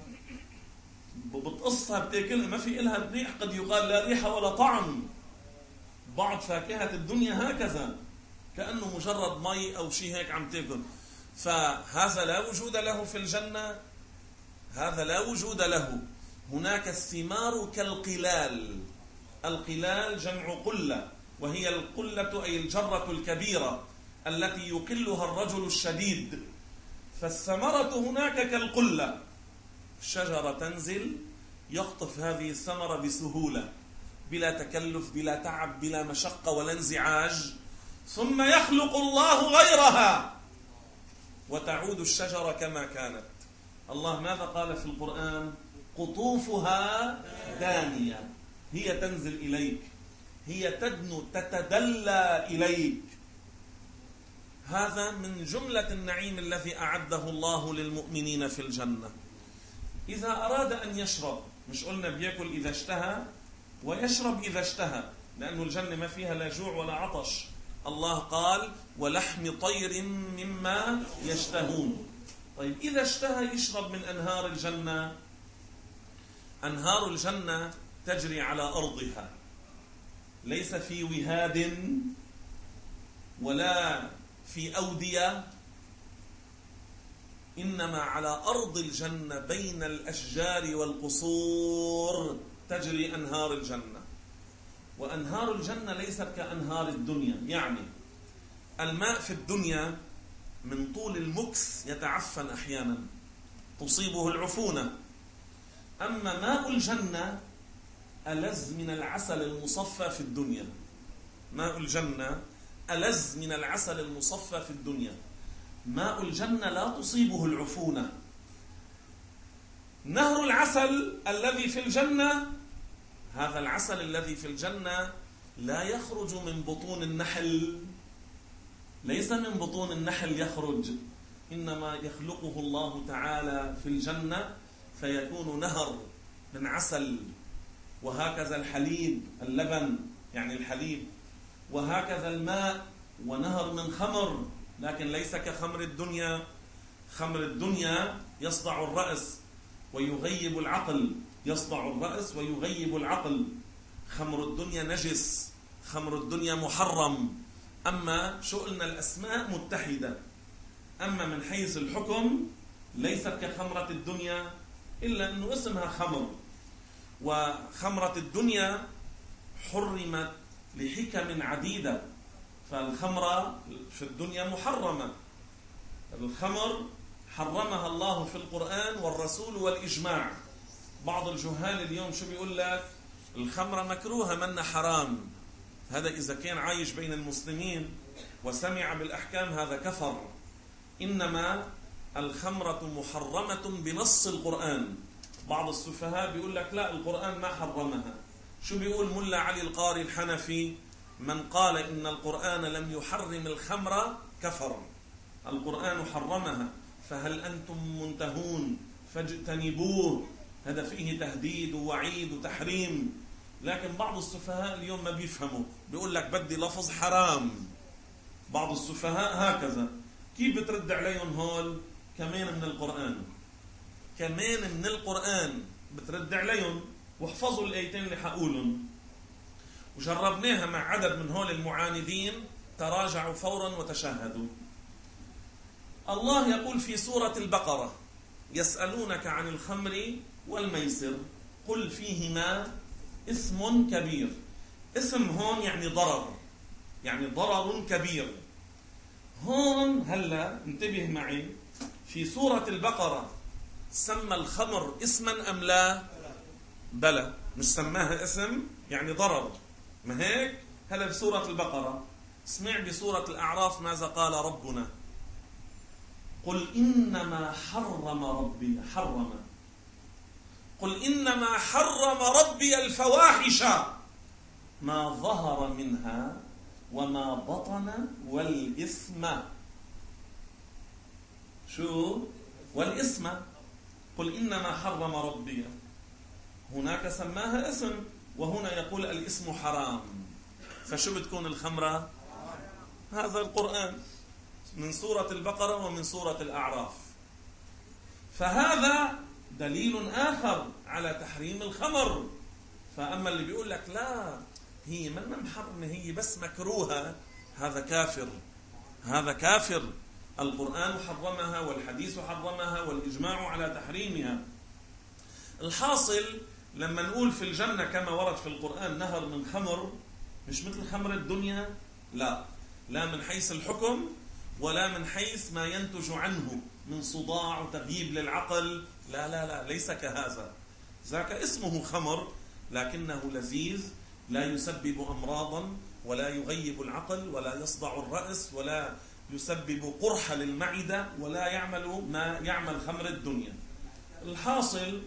بتقصها بتاكلها ما في إلها ريح، قد يقال لا ريحة ولا طعم. بعض فاكهة الدنيا هكذا، كأنه مجرد مي أو شيء هيك عم تاكل. فهذا لا وجود له في الجنة، هذا لا وجود له. هناك الثمار كالقلال، القلال جمع قلة، وهي القلة أي الجرة الكبيرة التي يقلها الرجل الشديد. فالثمرة هناك كالقلة، الشجرة تنزل يقطف هذه الثمرة بسهولة بلا تكلف بلا تعب بلا مشقة ولا انزعاج، ثم يخلق الله غيرها وتعود الشجرة كما كانت. الله ماذا قال في القرآن؟ قطوفها دانية، هي تنزل إليك، هي تدنو تتدلى إليك. هذا من جملة النعيم الذي أعده الله للمؤمنين في الجنة. إذا أراد أن يشرب، مش قلنا بيأكل إذا اشتهى ويشرب إذا اشتهى، لأن الجنة ما فيها لا جوع ولا عطش. الله قال ولحم طير مما يشتهون. طيب إذا اشتهى يشرب من أنهار الجنة. أنهار الجنة تجري على أرضها، ليس في وهاد ولا في أودية، إنما على أرض الجنة بين الأشجار والقصور تجري أنهار الجنة. وأنهار الجنة ليست كأنهار الدنيا، يعني الماء في الدنيا من طول المكس يتعفن أحيانا تصيبه العفونة. أما ماء الجنة ألذ من العسل المصفى في الدنيا. ماء الجنة ألذ من العسل المصفى في الدنيا. ماء الجنة لا تصيبه العفونة. نهر العسل الذي في الجنة، هذا العسل الذي في الجنة لا يخرج من بطون النحل، ليس من بطون النحل يخرج، إنما يخلقه الله تعالى في الجنة فيكون نهر من عسل. وهكذا الحليب، اللبن يعني الحليب، وهكذا الماء، ونهر من خمر، لكن ليس كخمر الدنيا. خمر الدنيا يصدع الرأس ويغيب العقل، يصدع الرأس ويغيب العقل. خمر الدنيا نجس، خمر الدنيا محرم. أما شؤلنا الأسماء متحدة، أما من حيث الحكم ليست كخمرة الدنيا، إلا أنه اسمها خمر. وخمرة الدنيا حرمت لحكم عديدة، فالخمرة في الدنيا محرمة. الخمر حرمها الله في القرآن والرسول والإجماع. بعض الجهال اليوم شو بيقول لك؟ الخمرة مكروهة منا حرام. هذا إذا كان عايش بين المسلمين وسمع بالأحكام هذا كفر. إنما الخمرة محرمة بنص القرآن. بعض السفهاء بيقول لك لا، القرآن ما حرمها. شو بيقول ملا علي القاري الحنفي؟ من قال إن القرآن لم يحرم الخمر كفر. القرآن حرمها، فهل أنتم منتهون فاجتنبوه. هذا فيه تهديد ووعيد وتحريم. لكن بعض السفهاء اليوم ما بيفهموا، بيقول لك بدي لفظ حرام. بعض السفهاء هكذا. كيف بترد عليهم هول؟ كمان من القرآن، كمان من القرآن بترد عليهم. واحفظوا الآيتين اللي حقولهم. وجربناها مع عدد من هول المعاندين، تراجعوا فورا وتشهدوا. الله يقول في سورة البقرة: يسألونك عن الخمر والميسر قل فيهما اسم كبير. اسم هون يعني ضرر، يعني ضرر كبير. هون هلا انتبه معي، في سورة البقرة سمى الخمر اسما أم لا؟ بلى، مش سماها اسم يعني ضرر، ما هيك؟ هلا بسورة البقرة. اسمع بسورة الأعراف ماذا قال ربنا: قل إنما حرم ربي حرم قل إنما حرم ربي الفواحش ما ظهر منها وما بطن والإثم. شو؟ والإثم. قل إنما حرم ربي، هناك سماها اسم، وهنا يقول الاسم حرام. فشو بتكون الخمرة؟ هذا القرآن من سورة البقرة ومن سورة الأعراف. فهذا دليل آخر على تحريم الخمر. فأما اللي بيقول لك لا هي ما محرمة، هي بس مكروهة، هذا كافر، هذا كافر. القرآن حرمها والحديث حرمها والإجماع على تحريمها. الحاصل لما نقول في الجنة كما ورد في القرآن نهر من خمر، مش مثل خمر الدنيا، لا، لا من حيث الحكم ولا من حيث ما ينتج عنه من صداع وتغييب للعقل، لا لا لا، ليس كهذا. ذاك اسمه خمر لكنه لذيذ، لا يسبب أمراضا ولا يغيب العقل ولا يصدع الرأس ولا يسبب قرحة للمعدة ولا يعمل ما يعمل خمر الدنيا. الحاصل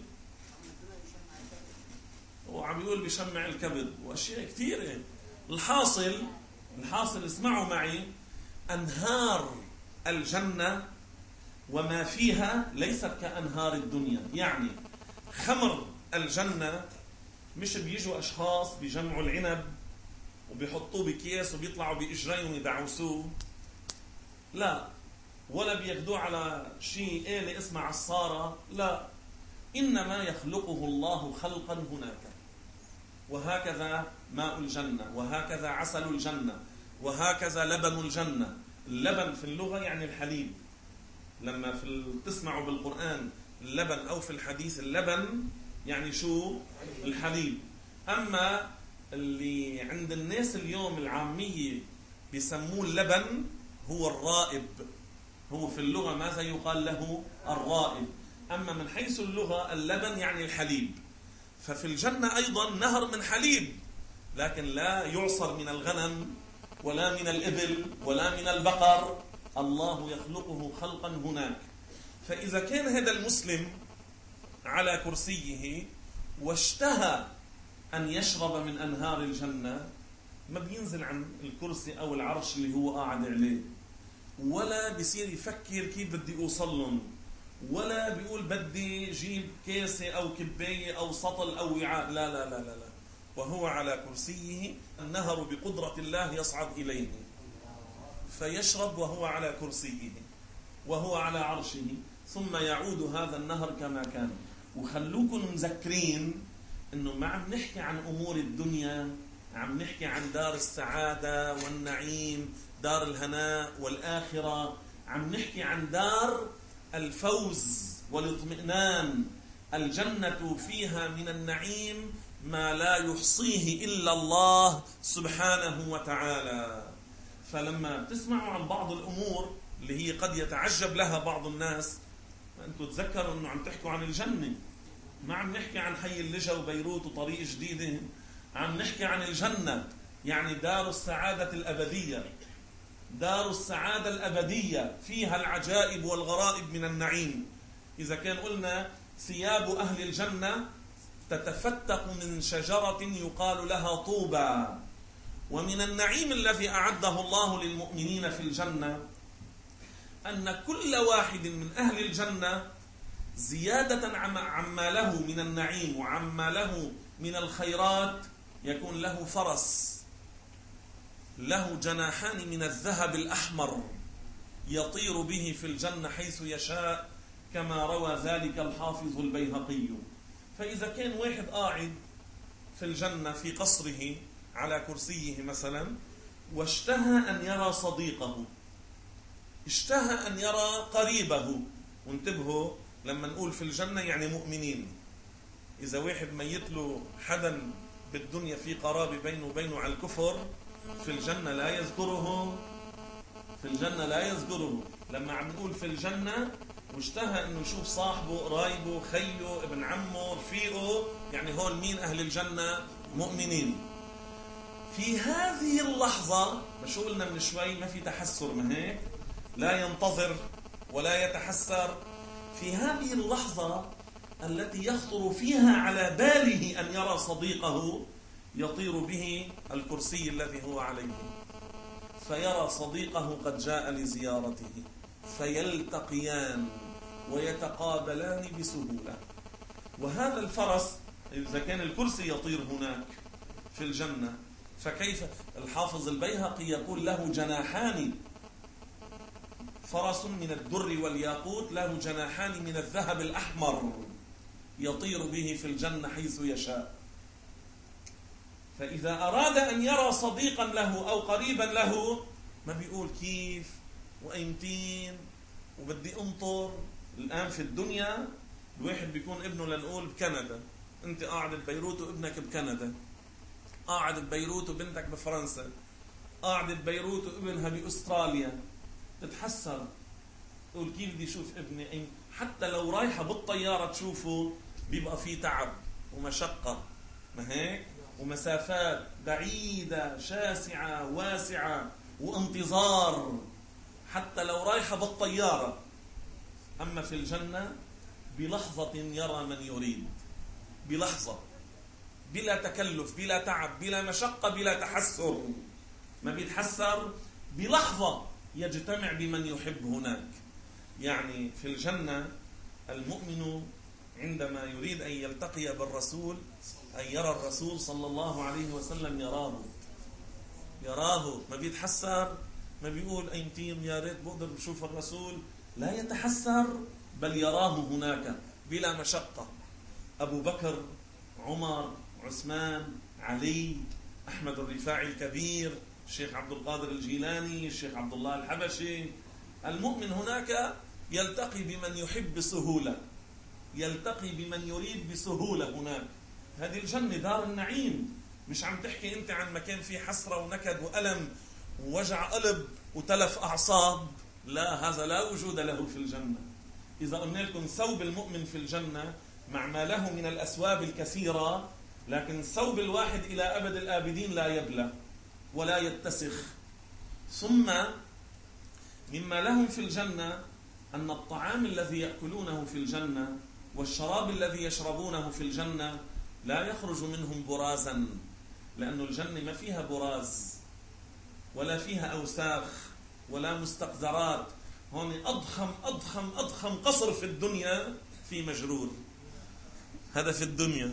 وعم يقول بشمع الكبد وأشياء كثيرة. الحاصل الحاصل اسمعوا معي، أنهار الجنة وما فيها ليست كأنهار الدنيا. يعني خمر الجنة مش بيجوا أشخاص بيجمعوا العنب وبيحطوه بكيس وبيطلعوا بإجرين ويدعوسوه، لا، ولا بياخدوه على شيء آلة اسمها عصارة، لا، إنما يخلقه الله خلقا هناك. وهكذا ماء الجنة، وهكذا عسل الجنة، وهكذا لبن الجنة. اللبن في اللغة يعني الحليب. لما في تسمعوا بالقرآن اللبن أو في الحديث اللبن يعني شو؟ الحليب. أما اللي عند الناس اليوم العامية بيسموه اللبن هو الرائب. هو في اللغة ماذا يقال له؟ الرائب. أما من حيث اللغة اللبن يعني الحليب. ففي الجنة أيضا نهر من حليب، لكن لا يعصر من الغنم ولا من الإبل ولا من البقر، الله يخلقه خلقا هناك. فإذا كان هذا المسلم على كرسيه واشتهى أن يشرب من أنهار الجنة، ما بينزل عن الكرسي أو العرش اللي هو قاعد عليه، ولا بيصير يفكر كيف بدي أوصلهم، ولا بيقول بدي جيب كاسة أو كباية أو سطل أو وعاء، لا لا لا لا لا. وهو على كرسيه النهر بقدرة الله يصعد إليه فيشرب وهو على كرسيه وهو على عرشه، ثم يعود هذا النهر كما كان. وخلوكم مذكرين إنه ما عم نحكي عن أمور الدنيا، عم نحكي عن دار السعادة والنعيم، دار الهناء والآخرة. عم نحكي عن دار الفوز والاطمئنان. الجنة فيها من النعيم ما لا يحصيه إلا الله سبحانه وتعالى. فلما تسمعوا عن بعض الأمور اللي هي قد يتعجب لها بعض الناس، أنتم تذكروا أنه عم تحكوا عن الجنة، ما عم نحكي عن حي اللجا وبيروت وطريق جديدة، عم نحكي عن الجنة، يعني دار السعادة الأبدية. دار السعادة الأبدية فيها العجائب والغرائب من النعيم. إذا كان قلنا ثياب أهل الجنة تتفتق من شجرة يقال لها طوبى، ومن النعيم الذي أعده الله للمؤمنين في الجنة أن كل واحد من أهل الجنة زيادة عما له من النعيم وعما له من الخيرات يكون له فرس له جناحان من الذهب الأحمر يطير به في الجنة حيث يشاء، كما روى ذلك الحافظ البيهقي. فإذا كان واحد قاعد في الجنة في قصره على كرسيه مثلا، واشتهى أن يرى صديقه، اشتهى أن يرى قريبه. وانتبهوا لما نقول في الجنة يعني مؤمنين. إذا واحد ميت له حدا بالدنيا في قرابة بينه وبينه على الكفر، في الجنة لا يذكره، في الجنة لا يذكره. لما عم نقول في الجنة واشتهى انه يشوف صاحبه قرايبه خيه ابن عمه رفيقه، يعني هول مين؟ أهل الجنة مؤمنين. في هذه اللحظة ما شو قلنا من شوي؟ ما في تحسر، ما هيك؟ لا ينتظر ولا يتحسر. في هذه اللحظة التي يخطر فيها على باله أن يرى صديقه، يطير به الكرسي الذي هو عليه، فيرى صديقه قد جاء لزيارته، فيلتقيان ويتقابلان بسهولة. وهذا الفرس إذا كان الكرسي يطير هناك في الجنة، فكيف؟ الحافظ البيهقي يقول له جناحان، فرس من الدر والياقوت له جناحان من الذهب الأحمر يطير به في الجنة حيث يشاء. فإذا أراد أن يرى صديقا له أو قريبا له، ما بيقول كيف وأيمتين وبدي أنطر. الآن في الدنيا الواحد بيكون ابنه لنقول بكندا، أنت قاعد ببيروت وابنك بكندا، قاعد ببيروت وبنتك بفرنسا، قاعد ببيروت وابنها بأستراليا، تتحسر تقول كيف بدي أشوف ابني. حتى لو رايحة بالطيارة تشوفه بيبقى فيه تعب ومشقة، ما هيك؟ ومسافات بعيدة شاسعة واسعة وانتظار حتى لو رايحة بالطيارة. أما في الجنة بلحظة يرى من يريد، بلحظة، بلا تكلف، بلا تعب، بلا مشقة، بلا تحسر، ما بيتحسر، بلحظة يجتمع بمن يحب هناك. يعني في الجنة المؤمن عندما يريد أن يلتقي بالرسول، أن يرى الرسول صلى الله عليه وسلم، يراه يراه ما بيتحسر، ما بيقول أيمتين يا ريت بقدر بشوف الرسول، لا يتحسر بل يراه هناك بلا مشقة. أبو بكر، عمر، عثمان، علي، أحمد الرفاعي الكبير، الشيخ عبد القادر الجيلاني، الشيخ عبد الله الحبشي. المؤمن هناك يلتقي بمن يحب بسهولة، يلتقي بمن يريد بسهولة هناك. هذه الجنة دار النعيم، مش عم تحكي أنت عن مكان فيه حسرة ونكد وألم ووجع قلب وتلف أعصاب. لا، هذا لا وجود له في الجنة. إذا قلنا لكم ثوب المؤمن في الجنة مع ما له من الأثواب الكثيرة، لكن ثوب الواحد إلى أبد الآبدين لا يبلى ولا يتسخ. ثم مما لهم في الجنة أن الطعام الذي يأكلونه في الجنة والشراب الذي يشربونه في الجنة لا يخرج منهم برازا، لأن الجنة ما فيها براز ولا فيها أوساخ ولا مستقذرات. هون أضخم أضخم أضخم قصر في الدنيا في مجرور، هذا في الدنيا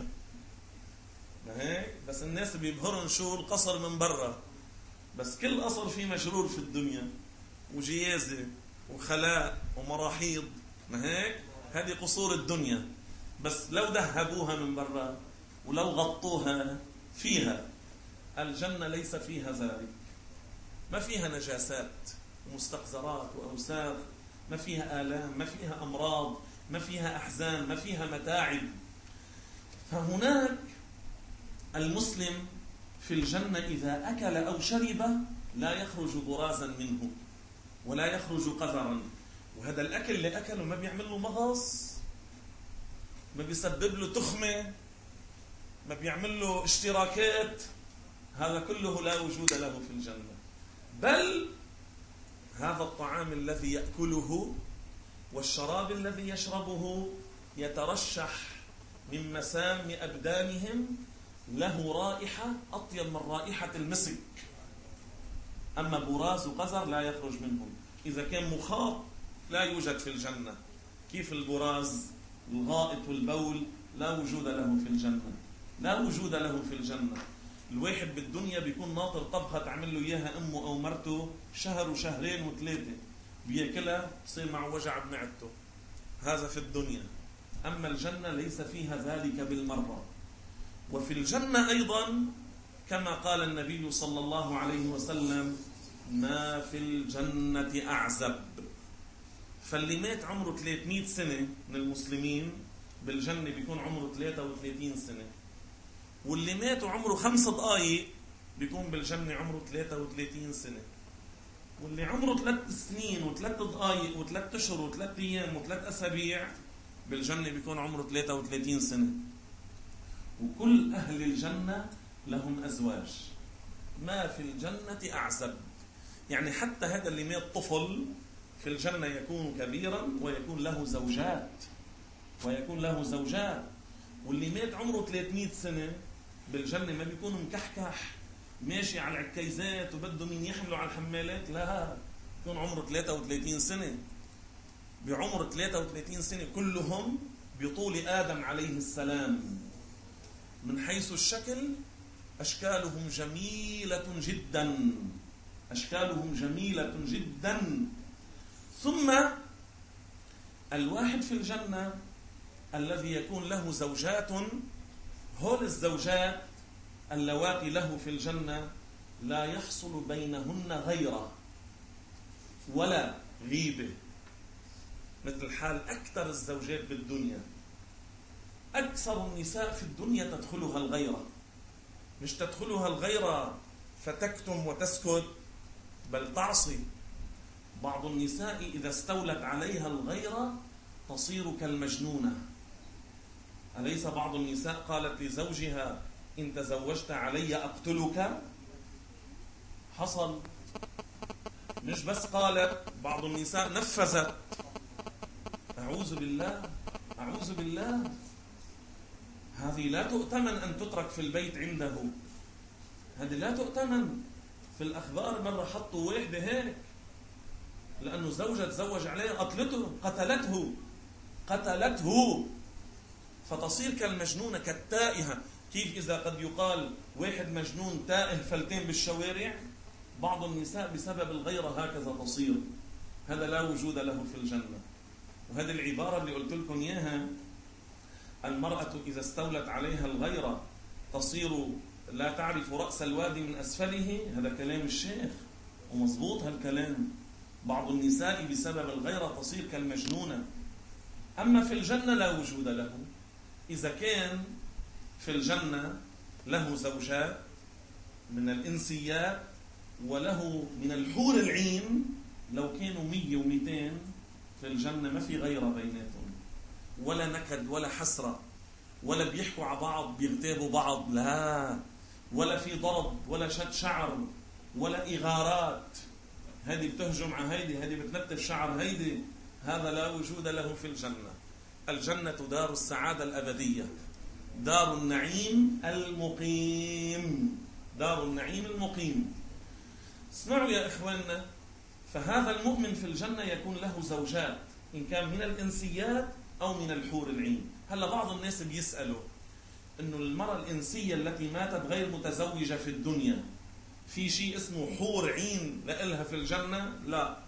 هيك، بس الناس بيبهرون شو القصر من برا، بس كل قصر فيه مجرور في الدنيا، وجيازة وخلاء ومراحيض، ما هيك؟ هذه قصور الدنيا. بس لو ذهبوها من برا ولو غطوها فيها، الجنة ليس فيها ذلك. ما فيها نجاسات ومستقذرات وأوساخ، ما فيها آلام، ما فيها أمراض، ما فيها أحزان، ما فيها متاعب. فهناك المسلم في الجنة إذا أكل أو شرب لا يخرج برازا منه ولا يخرج قذرا. وهذا الأكل اللي أكله ما بيعمل له مغص، ما بيسبب له تخمة، ما بيعمل له اشتراكات، هذا كله لا وجود له في الجنة. بل هذا الطعام الذي يأكله والشراب الذي يشربه يترشح من مسام أبدانهم، له رائحة أطيب من رائحة المسك. أما براز وقذر لا يخرج منهم. إذا كان مخاط لا يوجد في الجنة. كيف البراز الغائط والبول لا وجود له في الجنة، لا وجود له في الجنة. الواحد بالدنيا بيكون ناطر طبخة تعمل له إياها أمه أو مرته شهر وشهرين وثلاثة، بيأكلها بصير معه وجع بمعدته، هذا في الدنيا. أما الجنة ليس فيها ذلك بالمرة. وفي الجنة أيضا كما قال النبي صلى الله عليه وسلم: ما في الجنة أعزب. فاللي مات عمره ثلاثمئة سنة من المسلمين بالجنة بيكون عمره ثلاثة وثلاثين سنة، واللي مات عمره خمس دقائق بيكون بالجنة عمره ثلاثة وثلاثين سنة، واللي عمره ثلاث سنين وثلاث دقائق وثلاث أشهر وثلاث أيام وثلاث أسابيع بالجنة بيكون عمره ثلاثة وثلاثين سنة. وكل أهل الجنة لهم أزواج. ما في الجنة أعزب، يعني حتى هذا اللي مات طفل في الجنة يكون كبيرا ويكون له زوجات ويكون له زوجات. واللي مات عمره ثلاثمئة سنة بالجنة ما بيكون مكحكح ماشي على العكيزات وبده مين يحمله على الحمالات، لا، بيكون عمره ثلاثة وثلاثين سنة. بعمر ثلاثة وثلاثين سنة كلهم بطول آدم عليه السلام. من حيث الشكل أشكالهم جميلة جدا، أشكالهم جميلة جدا. ثم الواحد في الجنة الذي يكون له زوجات، هول الزوجات اللواتي له في الجنة لا يحصل بينهن غيرة ولا غيبة، مثل حال أكثر الزوجات بالدنيا. أكثر النساء في الدنيا تدخلها الغيرة، مش تدخلها الغيرة فتكتم وتسكت، بل تعصي. بعض النساء إذا استولت عليها الغيرة تصير كالمجنونة. أليس بعض النساء قالت لزوجها: إن تزوجت علي أقتلك؟ حصل. مش بس قالت، بعض النساء نفذت. أعوذ بالله، أعوذ بالله. هذه لا تؤتمن أن تترك في البيت عنده، هذه لا تؤتمن. في الأخبار مرة حطوا واحدة هيك لأنه زوجة تزوج عليها قتلته قتلته قتلته فتصير كالمجنونة كالتائهة. كيف إذا قد يقال واحد مجنون تائه فلتين بالشوارع، بعض النساء بسبب الغيرة هكذا تصير. هذا لا وجود له في الجنة. وهذه العبارة اللي قلت لكم إياها، المرأة إذا استولت عليها الغيرة تصير لا تعرف رأس الوادي من أسفله، هذا كلام الشيخ ومضبوط هالكلام. بعض النساء بسبب الغيرة تصير كالمجنونة. أما في الجنة لا وجود له. إذا كان في الجنة له زوجات من الإنسيات وله من الحور العين لو كانوا مية ومئتين في الجنة ما في غيرة بيناتهم، ولا نكد ولا حسرة، ولا بيحكوا على بعض بيغتابوا بعض، لا، ولا في ضرب ولا شد شعر ولا إغارات، هذه بتهجم على هيدي، هذه بتنتف شعر هيدي، هذا لا وجود له في الجنة. الجنة دار السعادة الأبدية، دار النعيم المقيم، دار النعيم المقيم. اسمعوا يا إخواننا، فهذا المؤمن في الجنة يكون له زوجات، إن كان من الإنسيات أو من الحور العين. هلا بعض الناس بيسألوا إنه المرأة الإنسية التي ماتت غير متزوجة في الدنيا في شيء اسمه حور عين لإلها في الجنة؟ لا،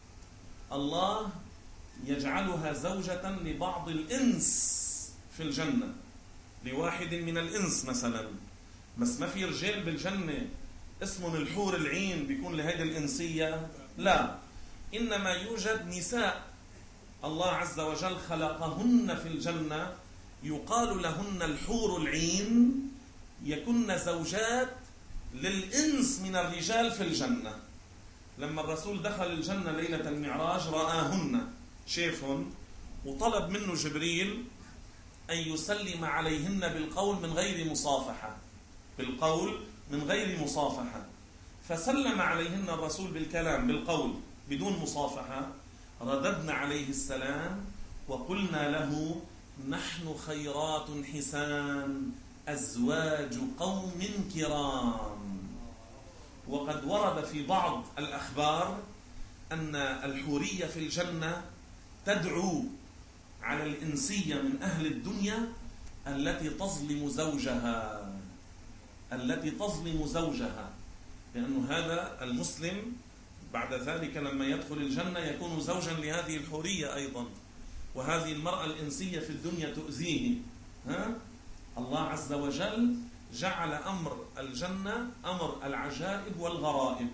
الله يجعلها زوجة لبعض الإنس في الجنة، لواحد من الإنس مثلا، بس ما في رجال بالجنة اسمهم الحور العين بيكون لهذه الإنسية، لا، إنما يوجد نساء الله عز وجل خلقهن في الجنة يقال لهن الحور العين، يكن زوجات للإنس من الرجال في الجنة. لما الرسول دخل الجنة ليلة المعراج رآهن، شافهن، وطلب منه جبريل أن يسلم عليهن بالقول من غير مصافحة، بالقول من غير مصافحة، فسلم عليهن الرسول بالكلام بالقول بدون مصافحة. رددنا عليه السلام وقلنا له: نحن خيرات حسان أزواج قوم كرام. وقد ورد في بعض الأخبار أن الحورية في الجنة تدعو على الإنسية من أهل الدنيا التي تظلم زوجها، التي تظلم زوجها، لأن هذا المسلم بعد ذلك لما يدخل الجنة يكون زوجا لهذه الحورية أيضا، وهذه المرأة الإنسية في الدنيا تؤذيه. ها؟ الله عز وجل جعل أمر الجنة أمر العجائب والغرائب.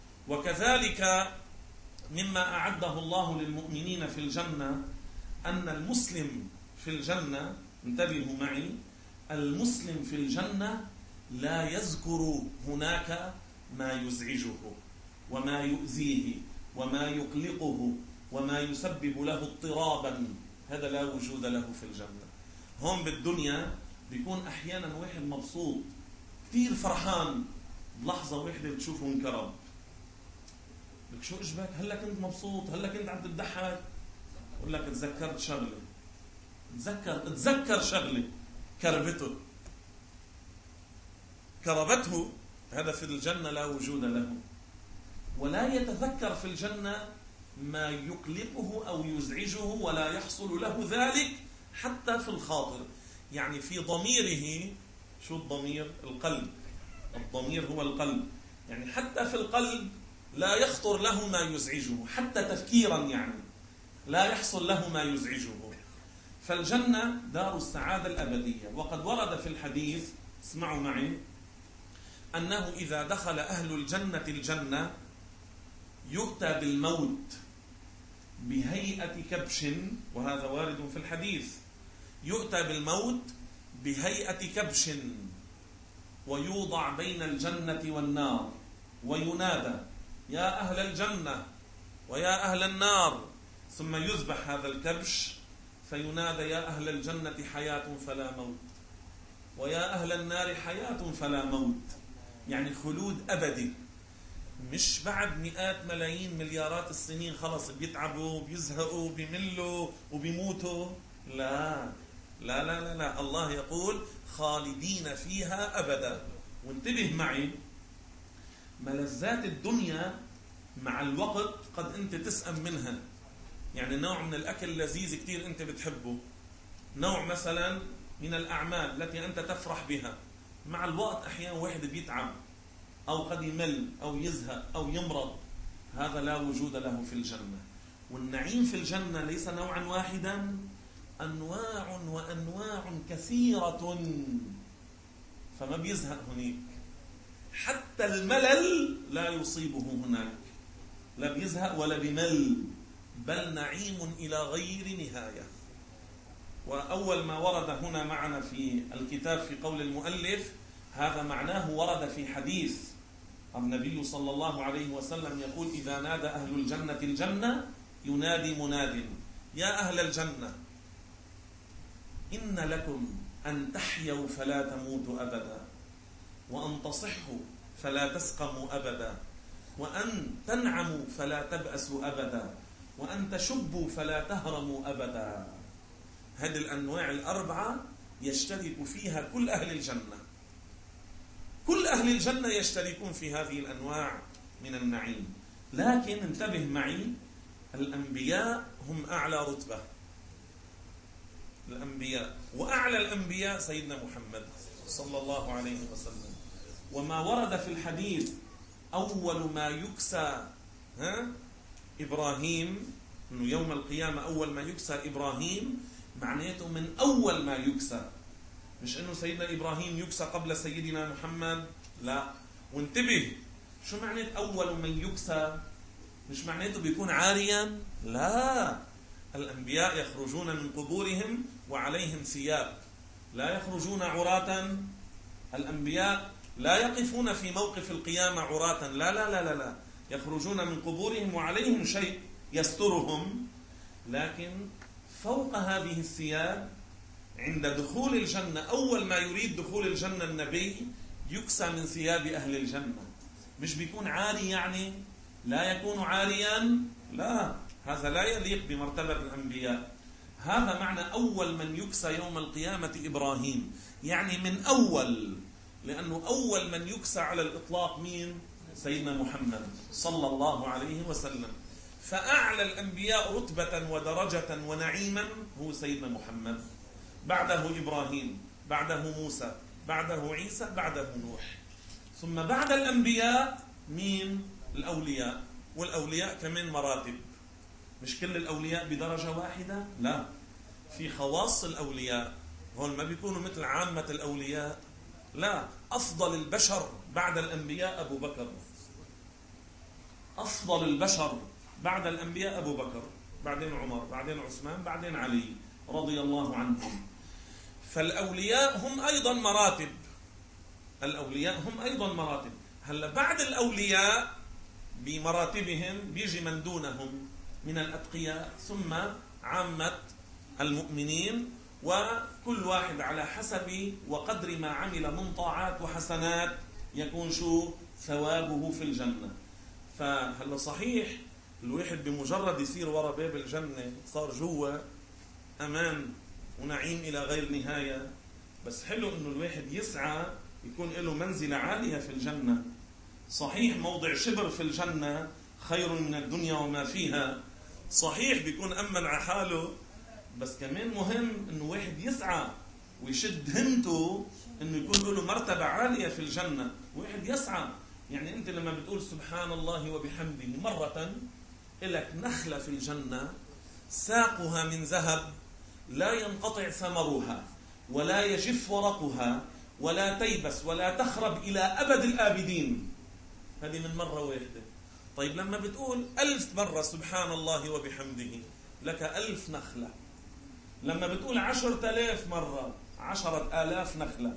وكذلك مما أعده الله للمؤمنين في الجنة أن المسلم في الجنة، انتبهوا معي، المسلم في الجنة لا يذكر هناك ما يزعجه وما يؤذيه وما يقلقه وما يسبب له اضطرابا، هذا لا وجود له في الجنة. هم بالدنيا بيكون أحيانا واحد مبسوط كثير فرحان، بلحظة واحدة بتشوفه انكرب، لك شو إجبك؟ هلا كنت مبسوط، هلا كنت عم تضحك، يقول لك تذكرت شغلة، تذكر تذكر شغلة كربته كربته، هذا في الجنة لا وجود له. ولا يتذكر في الجنة ما يقلقه أو يزعجه، ولا يحصل له ذلك حتى في الخاطر، يعني في ضميره. شو الضمير؟ القلب، الضمير هو القلب، يعني حتى في القلب لا يخطر له ما يزعجه، حتى تفكيرا يعني لا يحصل له ما يزعجه. فالجنة دار السعادة الأبدية. وقد ورد في الحديث، اسمعوا معي، أنه إذا دخل أهل الجنة الجنة يؤتى بالموت بهيئة كبش، وهذا وارد في الحديث، يؤتى بالموت بهيئة كبش ويوضع بين الجنة والنار وينادى: يا أهل الجنة ويا أهل النار، ثم يذبح هذا الكبش فينادى: يا أهل الجنة حياة فلا موت، ويا أهل النار حياة فلا موت، يعني خلود أبدي، مش بعد مئات ملايين مليارات السنين خلص بيتعبوا بيزهقوا بيملوا وبيموتوا، لا لا لا لا, لا. الله يقول خالدين فيها أبدا. وانتبه معي، ملذات الدنيا مع الوقت قد أنت تسأم منها، يعني نوع من الأكل لذيذ كتير أنت بتحبه، نوع مثلا من الأعمال التي أنت تفرح بها، مع الوقت أحيانا واحد بيتعب أو قد يمل أو يزهق أو يمرض، هذا لا وجود له في الجنة. والنعيم في الجنة ليس نوعا واحدا، أنواع وأنواع كثيرة، فما بيزهق هناك، حتى الملل لا يصيبه هناك، لا بيزهق ولا بمل، بل نعيم إلى غير نهاية. وأول ما ورد هنا معنا في الكتاب في قول المؤلف، هذا معناه ورد في حديث النبي صلى الله عليه وسلم يقول إذا نادى أهل الجنة الجنة ينادي مناد يا أهل الجنة إن لكم أن تحيوا فلا تموتوا أبدا، وأن تصحوا فلا تسقموا أبدا، وأن تنعموا فلا تبأسوا أبدا، وأن تشبوا فلا تهرموا أبدا. هذه الأنواع الأربعة يشترك فيها كل أهل الجنة، كل أهل الجنة يشتركون في هذه الأنواع من النعيم. لكن انتبه معي، الأنبياء هم أعلى رتبة، الأنبياء، وأعلى الأنبياء سيدنا محمد صلى الله عليه وسلم. وما ورد في الحديث أول ما يكسى ها إبراهيم، إنه يوم القيامة أول ما يكسى إبراهيم، معناته من أول ما يكسى، مش إنه سيدنا إبراهيم يكسى قبل سيدنا محمد، لا. وانتبه، شو معنى أول من يكسى؟ مش معناته بيكون عاريا، لا. الأنبياء يخرجون من قبورهم وعليهم ثياب، لا يخرجون عراة. الأنبياء لا يقفون في موقف القيامة عراة، لا لا لا لا لا، يخرجون من قبورهم وعليهم شيء يسترهم. لكن فوق هذه الثياب عند دخول الجنة، أول ما يريد دخول الجنة النبي يكسى من ثياب أهل الجنة. مش بيكون عاري يعني، لا يكون عاريا، لا، هذا لا يليق بمرتبة الأنبياء. هذا معنى أول من يكسى يوم القيامة إبراهيم، يعني من أول، لأنه أول من يكسى على الإطلاق مين؟ سيدنا محمد صلى الله عليه وسلم. فأعلى الأنبياء رتبة ودرجة ونعيما هو سيدنا محمد، بعده إبراهيم، بعده موسى، بعده عيسى، بعده نوح. ثم بعد الأنبياء مين؟ الأولياء. والأولياء كمان مراتب، مش كل الأولياء بدرجة واحدة، لا، في خواص الأولياء، هون ما بيكونوا مثل عامة الأولياء، لا. أفضل البشر بعد الأنبياء أبو بكر، أفضل البشر بعد الأنبياء أبو بكر، بعدين عمر، بعدين عثمان، بعدين علي رضي الله عنهم. فالأولياء هم أيضا مراتب، الأولياء هم أيضا مراتب. هلا بعد الأولياء بمراتبهم بيجي من دونهم من الأتقياء، ثم عامة المؤمنين، وكل واحد على حسب وقدر ما عمل من طاعات وحسنات يكون شو ثوابه في الجنة. فهلا صحيح الواحد بمجرد يصير ورا باب الجنة صار جوا أمان ونعيم إلى غير نهاية، بس حلو إنه الواحد يسعى يكون له منزلة عالية في الجنة. صحيح موضع شبر في الجنة خير من الدنيا وما فيها، صحيح بيكون أمن على حاله، بس كمان مهم إنه واحد يسعى ويشد همته إنه يكون له مرتبة عالية في الجنة. واحد يسعى، يعني أنت لما بتقول سبحان الله وبحمده مرة، إلك نخلة في الجنة ساقها من ذهب لا ينقطع ثمرها ولا يجف ورقها ولا تيبس ولا تخرب إلى أبد الآبدين. هذه من مرة واحدة. طيب لما بتقول ألف مرة سبحان الله وبحمده لك ألف نخلة. لما بتقول عشرة آلاف مرة عشرة آلاف نخلة.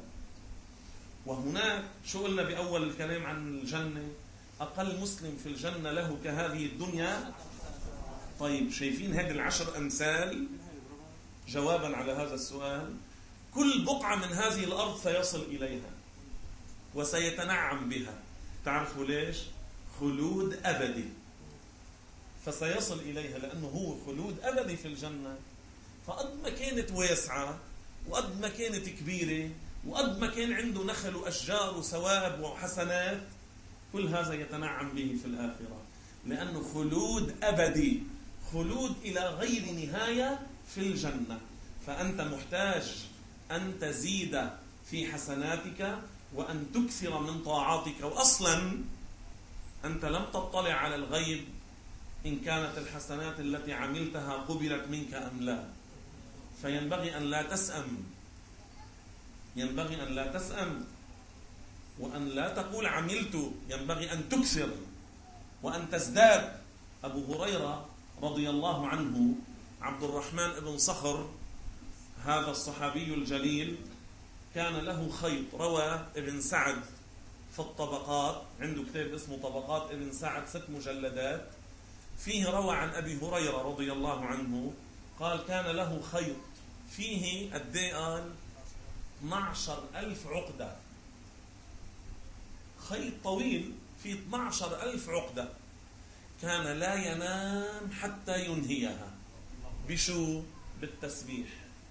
وهناك شو قلنا بأول الكلام عن الجنة؟ أقل مسلم في الجنة له كهذه الدنيا. طيب شايفين هذه العشر أمثال؟ جوابا على هذا السؤال، كل بقعة من هذه الأرض سيصل إليها وسيتنعم بها. تعرفوا ليش؟ خلود أبدي، فسيصل إليها لأنه هو خلود أبدي في الجنة. فقد ما كانت واسعة وقد ما كانت كبيرة وقد ما كان عنده نخل وأشجار وثواب وحسنات، كل هذا يتنعم به في الآخرة، لأنه خلود أبدي، خلود إلى غير نهاية في الجنة. فأنت محتاج أن تزيد في حسناتك وأن تكثر من طاعاتك. وأصلا أنت لم تطلع على الغيب إن كانت الحسنات التي عملتها قبلت منك أم لا، فينبغي أن لا تسأم، ينبغي أن لا تسأم وأن لا تقول عملت، ينبغي أن تكثر وأن تزداد. أبو هريرة رضي الله عنه، عبد الرحمن بن صخر هذا الصحابي الجليل كان له خيط، روى ابن سعد في الطبقات، عنده كتاب اسمه طبقات ابن سعد، ست مجلدات، فيه روى عن أبي هريرة رضي الله عنه قال كان له خيط فيه قد ايه؟ قال اثني عشر ألف عقدة، خيط طويل فيه اثني عشر ألف عقدة، كان لا ينام حتى ينهيها. بشو؟ بالتسبيح،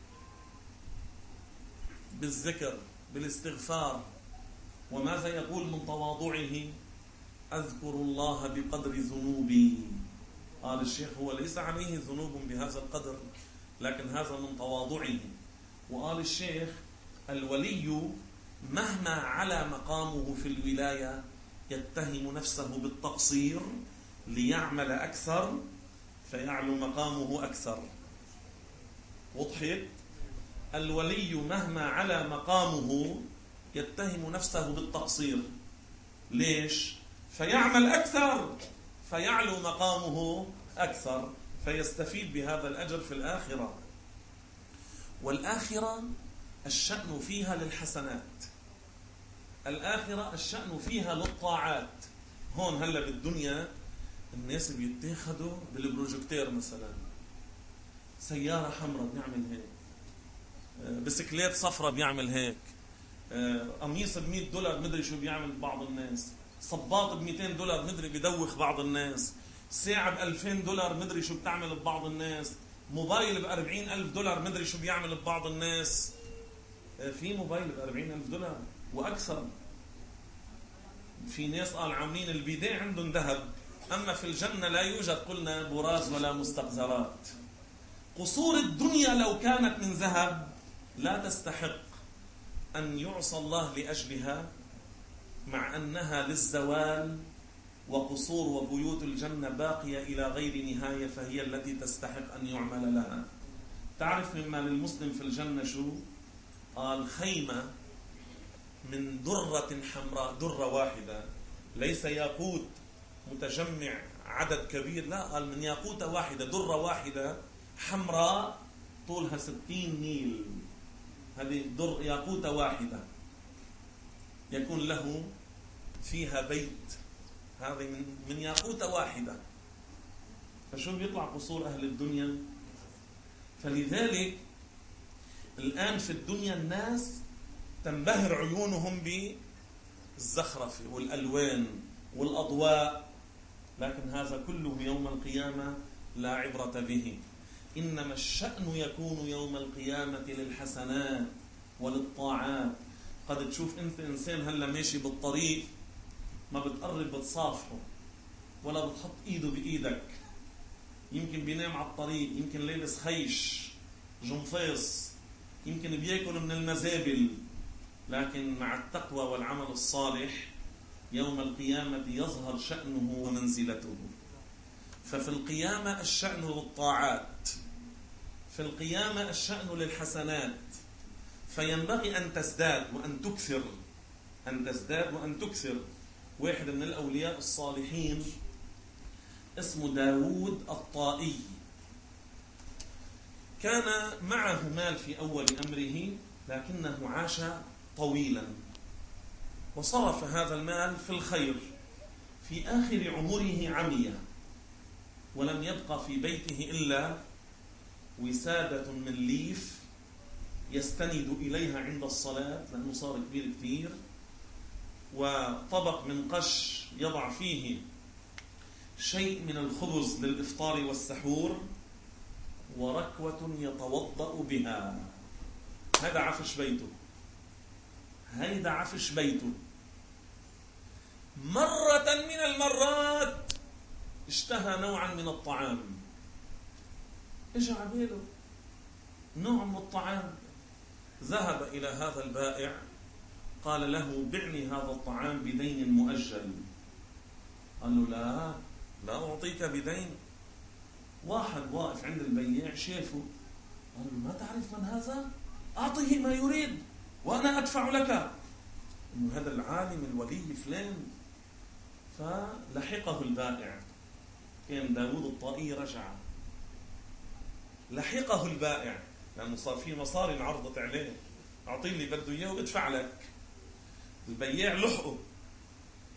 بالذكر، بالاستغفار. وماذا يقول من تواضعه؟ أذكر الله بقدر ذنوبي. قال الشيخ هو ليس عليه ذنوب بهذا القدر، لكن هذا من تواضعه. وقال الشيخ الولي مهما على مقامه في الولاية يتهم نفسه بالتقصير ليعمل أكثر فيعلو مقامه أكثر. وضحت؟ الولي مهما على مقامه يتهم نفسه بالتقصير. ليش؟ فيعمل أكثر فيعلو مقامه أكثر، فيستفيد بهذا الأجر في الآخرة. والآخرة الشأن فيها للحسنات، الآخرة الشأن فيها للطاعات. هون هلا بالدنيا الناس بيتاخدوا بالبروجكتير، مثلا سيارة حمراء بيعمل هيك، بسكليت صفرة بيعمل هيك، قميص ب مئة دولار مدري شو بيعمل بعض الناس، صباط ب مئتين دولار مدري بيدوخ بعض الناس، ساعة ب ألفين دولار مدري شو بتعمل ببعض الناس، موبايل ب أربعين ألف دولار مدري شو بيعمل ببعض الناس. في موبايل ب أربعين ألف دولار وأكثر. في ناس قال عاملين البيداء عندهم ذهب، أما في الجنة لا يوجد قلنا براز ولا مستقذرات. قصور الدنيا لو كانت من ذهب لا تستحق أن يعصى الله لأجلها، مع أنها للزوال، وقصور وبيوت الجنة باقية إلى غير نهاية، فهي التي تستحق أن يعمل لها. تعرف مما للمسلم في الجنة شو؟ قال خيمة من درة حمراء، درة واحدة، ليس ياقوت متجمع عدد كبير، لا، قال من ياقوتة واحدة، درة واحدة حمراء طولها ستين ميل، هذه در ياقوتة واحدة يكون له فيها بيت، هذه من, من ياقوتة واحدة. فشو بيطلع قصور أهل الدنيا؟ فلذلك الآن في الدنيا الناس تنبهر عيونهم بالزخرفة والألوان والأضواء، لكن هذا كله يوم القيامة لا عبرة به. إنما الشأن يكون يوم القيامة للحسنات وللطاعات. قد تشوف أنت إنسان هلا ماشي بالطريق ما بتقرب بتصافحه ولا بتحط إيده بإيدك، يمكن بينام على الطريق، يمكن لابس خيش جنفيص، يمكن بيأكل من المزابل، لكن مع التقوى والعمل الصالح يوم القيامة يظهر شأنه ومنزلته. ففي القيامة الشأن للطاعات، في القيامة الشأن للحسنات، فينبغي أن تزداد وأن تكثر، أن تزداد وأن تكثر. واحد من الأولياء الصالحين اسمه داود الطائي، كان معه مال في أول أمره لكنه عاش طويلا وصرف هذا المال في الخير. في آخر عمره عمي ولم يبقى في بيته إلا وسادة من ليف يستند إليها عند الصلاة لأنه صار كبير كثير، وطبق من قش يضع فيه شيء من الخبز للإفطار والسحور، وركوة يتوضأ بها. هذا عفش بيته، هيدا عفش بيته. مرة من المرات اشتهى نوعا من الطعام، اجى عبيله نوع من الطعام، ذهب إلى هذا البائع قال له بعني هذا الطعام بدين مؤجل. قال له لا لا أعطيك بدين. واحد واقف عند البياع شافه قال له ما تعرف من هذا؟ أعطيه ما يريد وأنا أدفع لك. إنه هذا العالم الولي فلان. فلحقه البائع، كان داود الطائي رجع، لحقه البائع لأنه صار في مصاري انعرضت عليه، أعطيه اللي بده إياه وادفع لك. البياع لحقه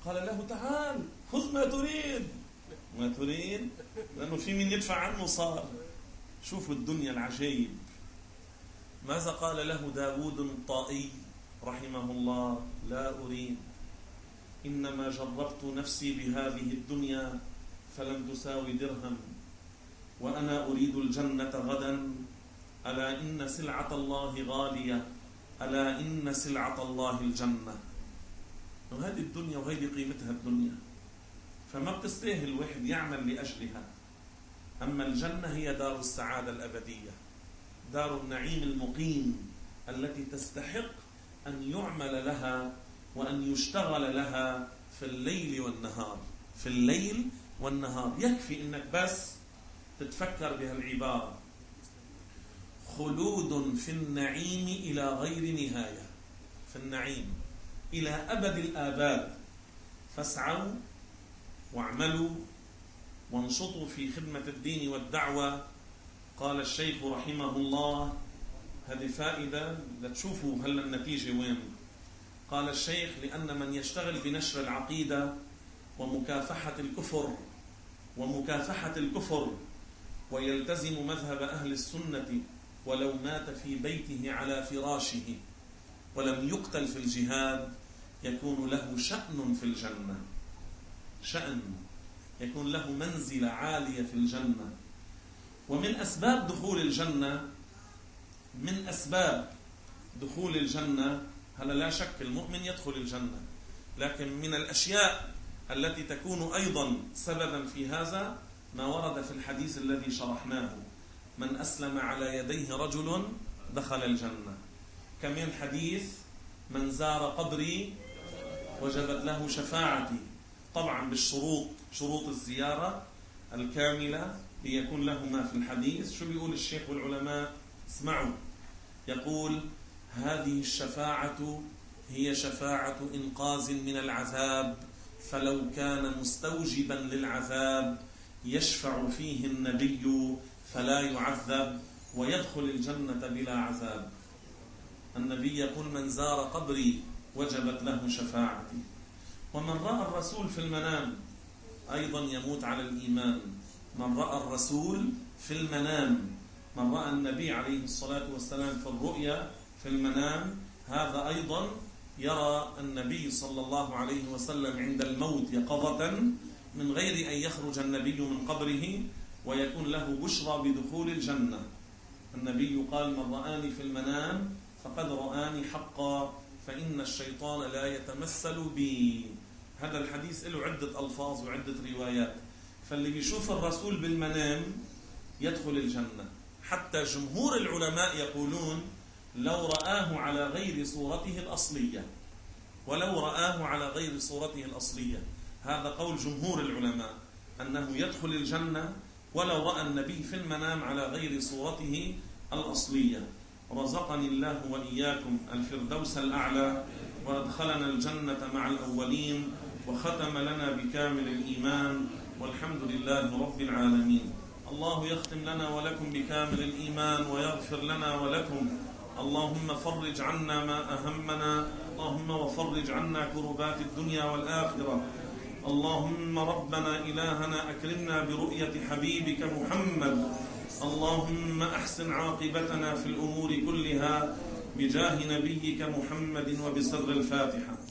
قال له تعال خذ ما تريد. ما تريد لأنه في من يدفع عنه صار. شوفوا الدنيا العجيب. ماذا قال له داود الطائي رحمه الله؟ لا أريد، إنما جربت نفسي بهذه الدنيا فلم تساوي درهم، وأنا أريد الجنة غدا. ألا إن سلعة الله غالية، ألا إن سلعة الله الجنة. وهذه الدنيا وهذه قيمتها الدنيا، فما بتستاهل الواحد يعمل لأجلها. أما الجنة هي دار السعادة الأبدية، دار النعيم المقيم التي تستحق أن يعمل لها وأن يشتغل لها في الليل والنهار. في الليل والنهار. يكفي أنك بس تتفكر بهالعبارة: خلود في النعيم إلى غير نهاية. في النعيم إلى أبد الآباد. فاسعوا واعملوا وانشطوا في خدمة الدين والدعوة. قال الشيخ رحمه الله، هذه فائدة لتشوفوا هل النتيجة وين. قال الشيخ: لأن من يشتغل بنشر العقيدة ومكافحة الكفر ومكافحة الكفر ويلتزم مذهب أهل السنة ولو مات في بيته على فراشه ولم يقتل في الجهاد، يكون له شأن في الجنة. شأن، يكون له منزلة عالية في الجنة. ومن أسباب دخول الجنة من أسباب دخول الجنة هذا لا شك المؤمن يدخل الجنة، لكن من الأشياء التي تكون أيضا سببا في هذا ما ورد في الحديث الذي شرحناه: من أسلم على يديه رجل دخل الجنة. كمان حديث: من زار قبري وجبت له شفاعتي. طبعا بالشروط، شروط الزيارة الكاملة ليكون له ما في الحديث. شو بيقول الشيخ والعلماء؟ اسمعوا. يقول: هذه الشفاعة هي شفاعة إنقاذ من العذاب، فلو كان مستوجبا للعذاب يشفع فيه النبي فلا يعذب ويدخل الجنة بلا عذاب. النبي يقول: من زار قبري وجبت له شفاعتي. ومن رأى الرسول في المنام أيضا يموت على الإيمان. من رأى الرسول في المنام، من رأى النبي عليه الصلاة والسلام في الرؤيا في المنام، هذا أيضا يرى النبي صلى الله عليه وسلم عند الموت يقظة من غير أن يخرج النبي من قبره، ويكون له بشرى بدخول الجنة. النبي قال: من رآني في المنام فقد رآني حقا، فإن الشيطان لا يتمثل بي. هذا الحديث له عدة ألفاظ وعدة روايات. فاللي بيشوف الرسول بالمنام يدخل الجنة. حتى جمهور العلماء يقولون: لو رآه على غير صورته الأصلية، ولو رآه على غير صورته الأصلية. هذا قول جمهور العلماء أنه يدخل الجنة ولو رأى النبي في المنام على غير صورته الأصلية. رزقني الله وإياكم الفردوس الأعلى، وأدخلنا الجنة مع الأولين، وختم لنا بكامل الإيمان، والحمد لله رب العالمين. الله يختم لنا ولكم بكامل الإيمان ويغفر لنا ولكم. اللهم فرج عنا ما أهمنا، اللهم وفرج عنا كربات الدنيا والآخرة. اللهم ربنا إلهنا أكرمنا برؤية حبيبك محمد. اللهم أحسن عاقبتنا في الأمور كلها بجاه نبيك محمد وبسر الفاتحة.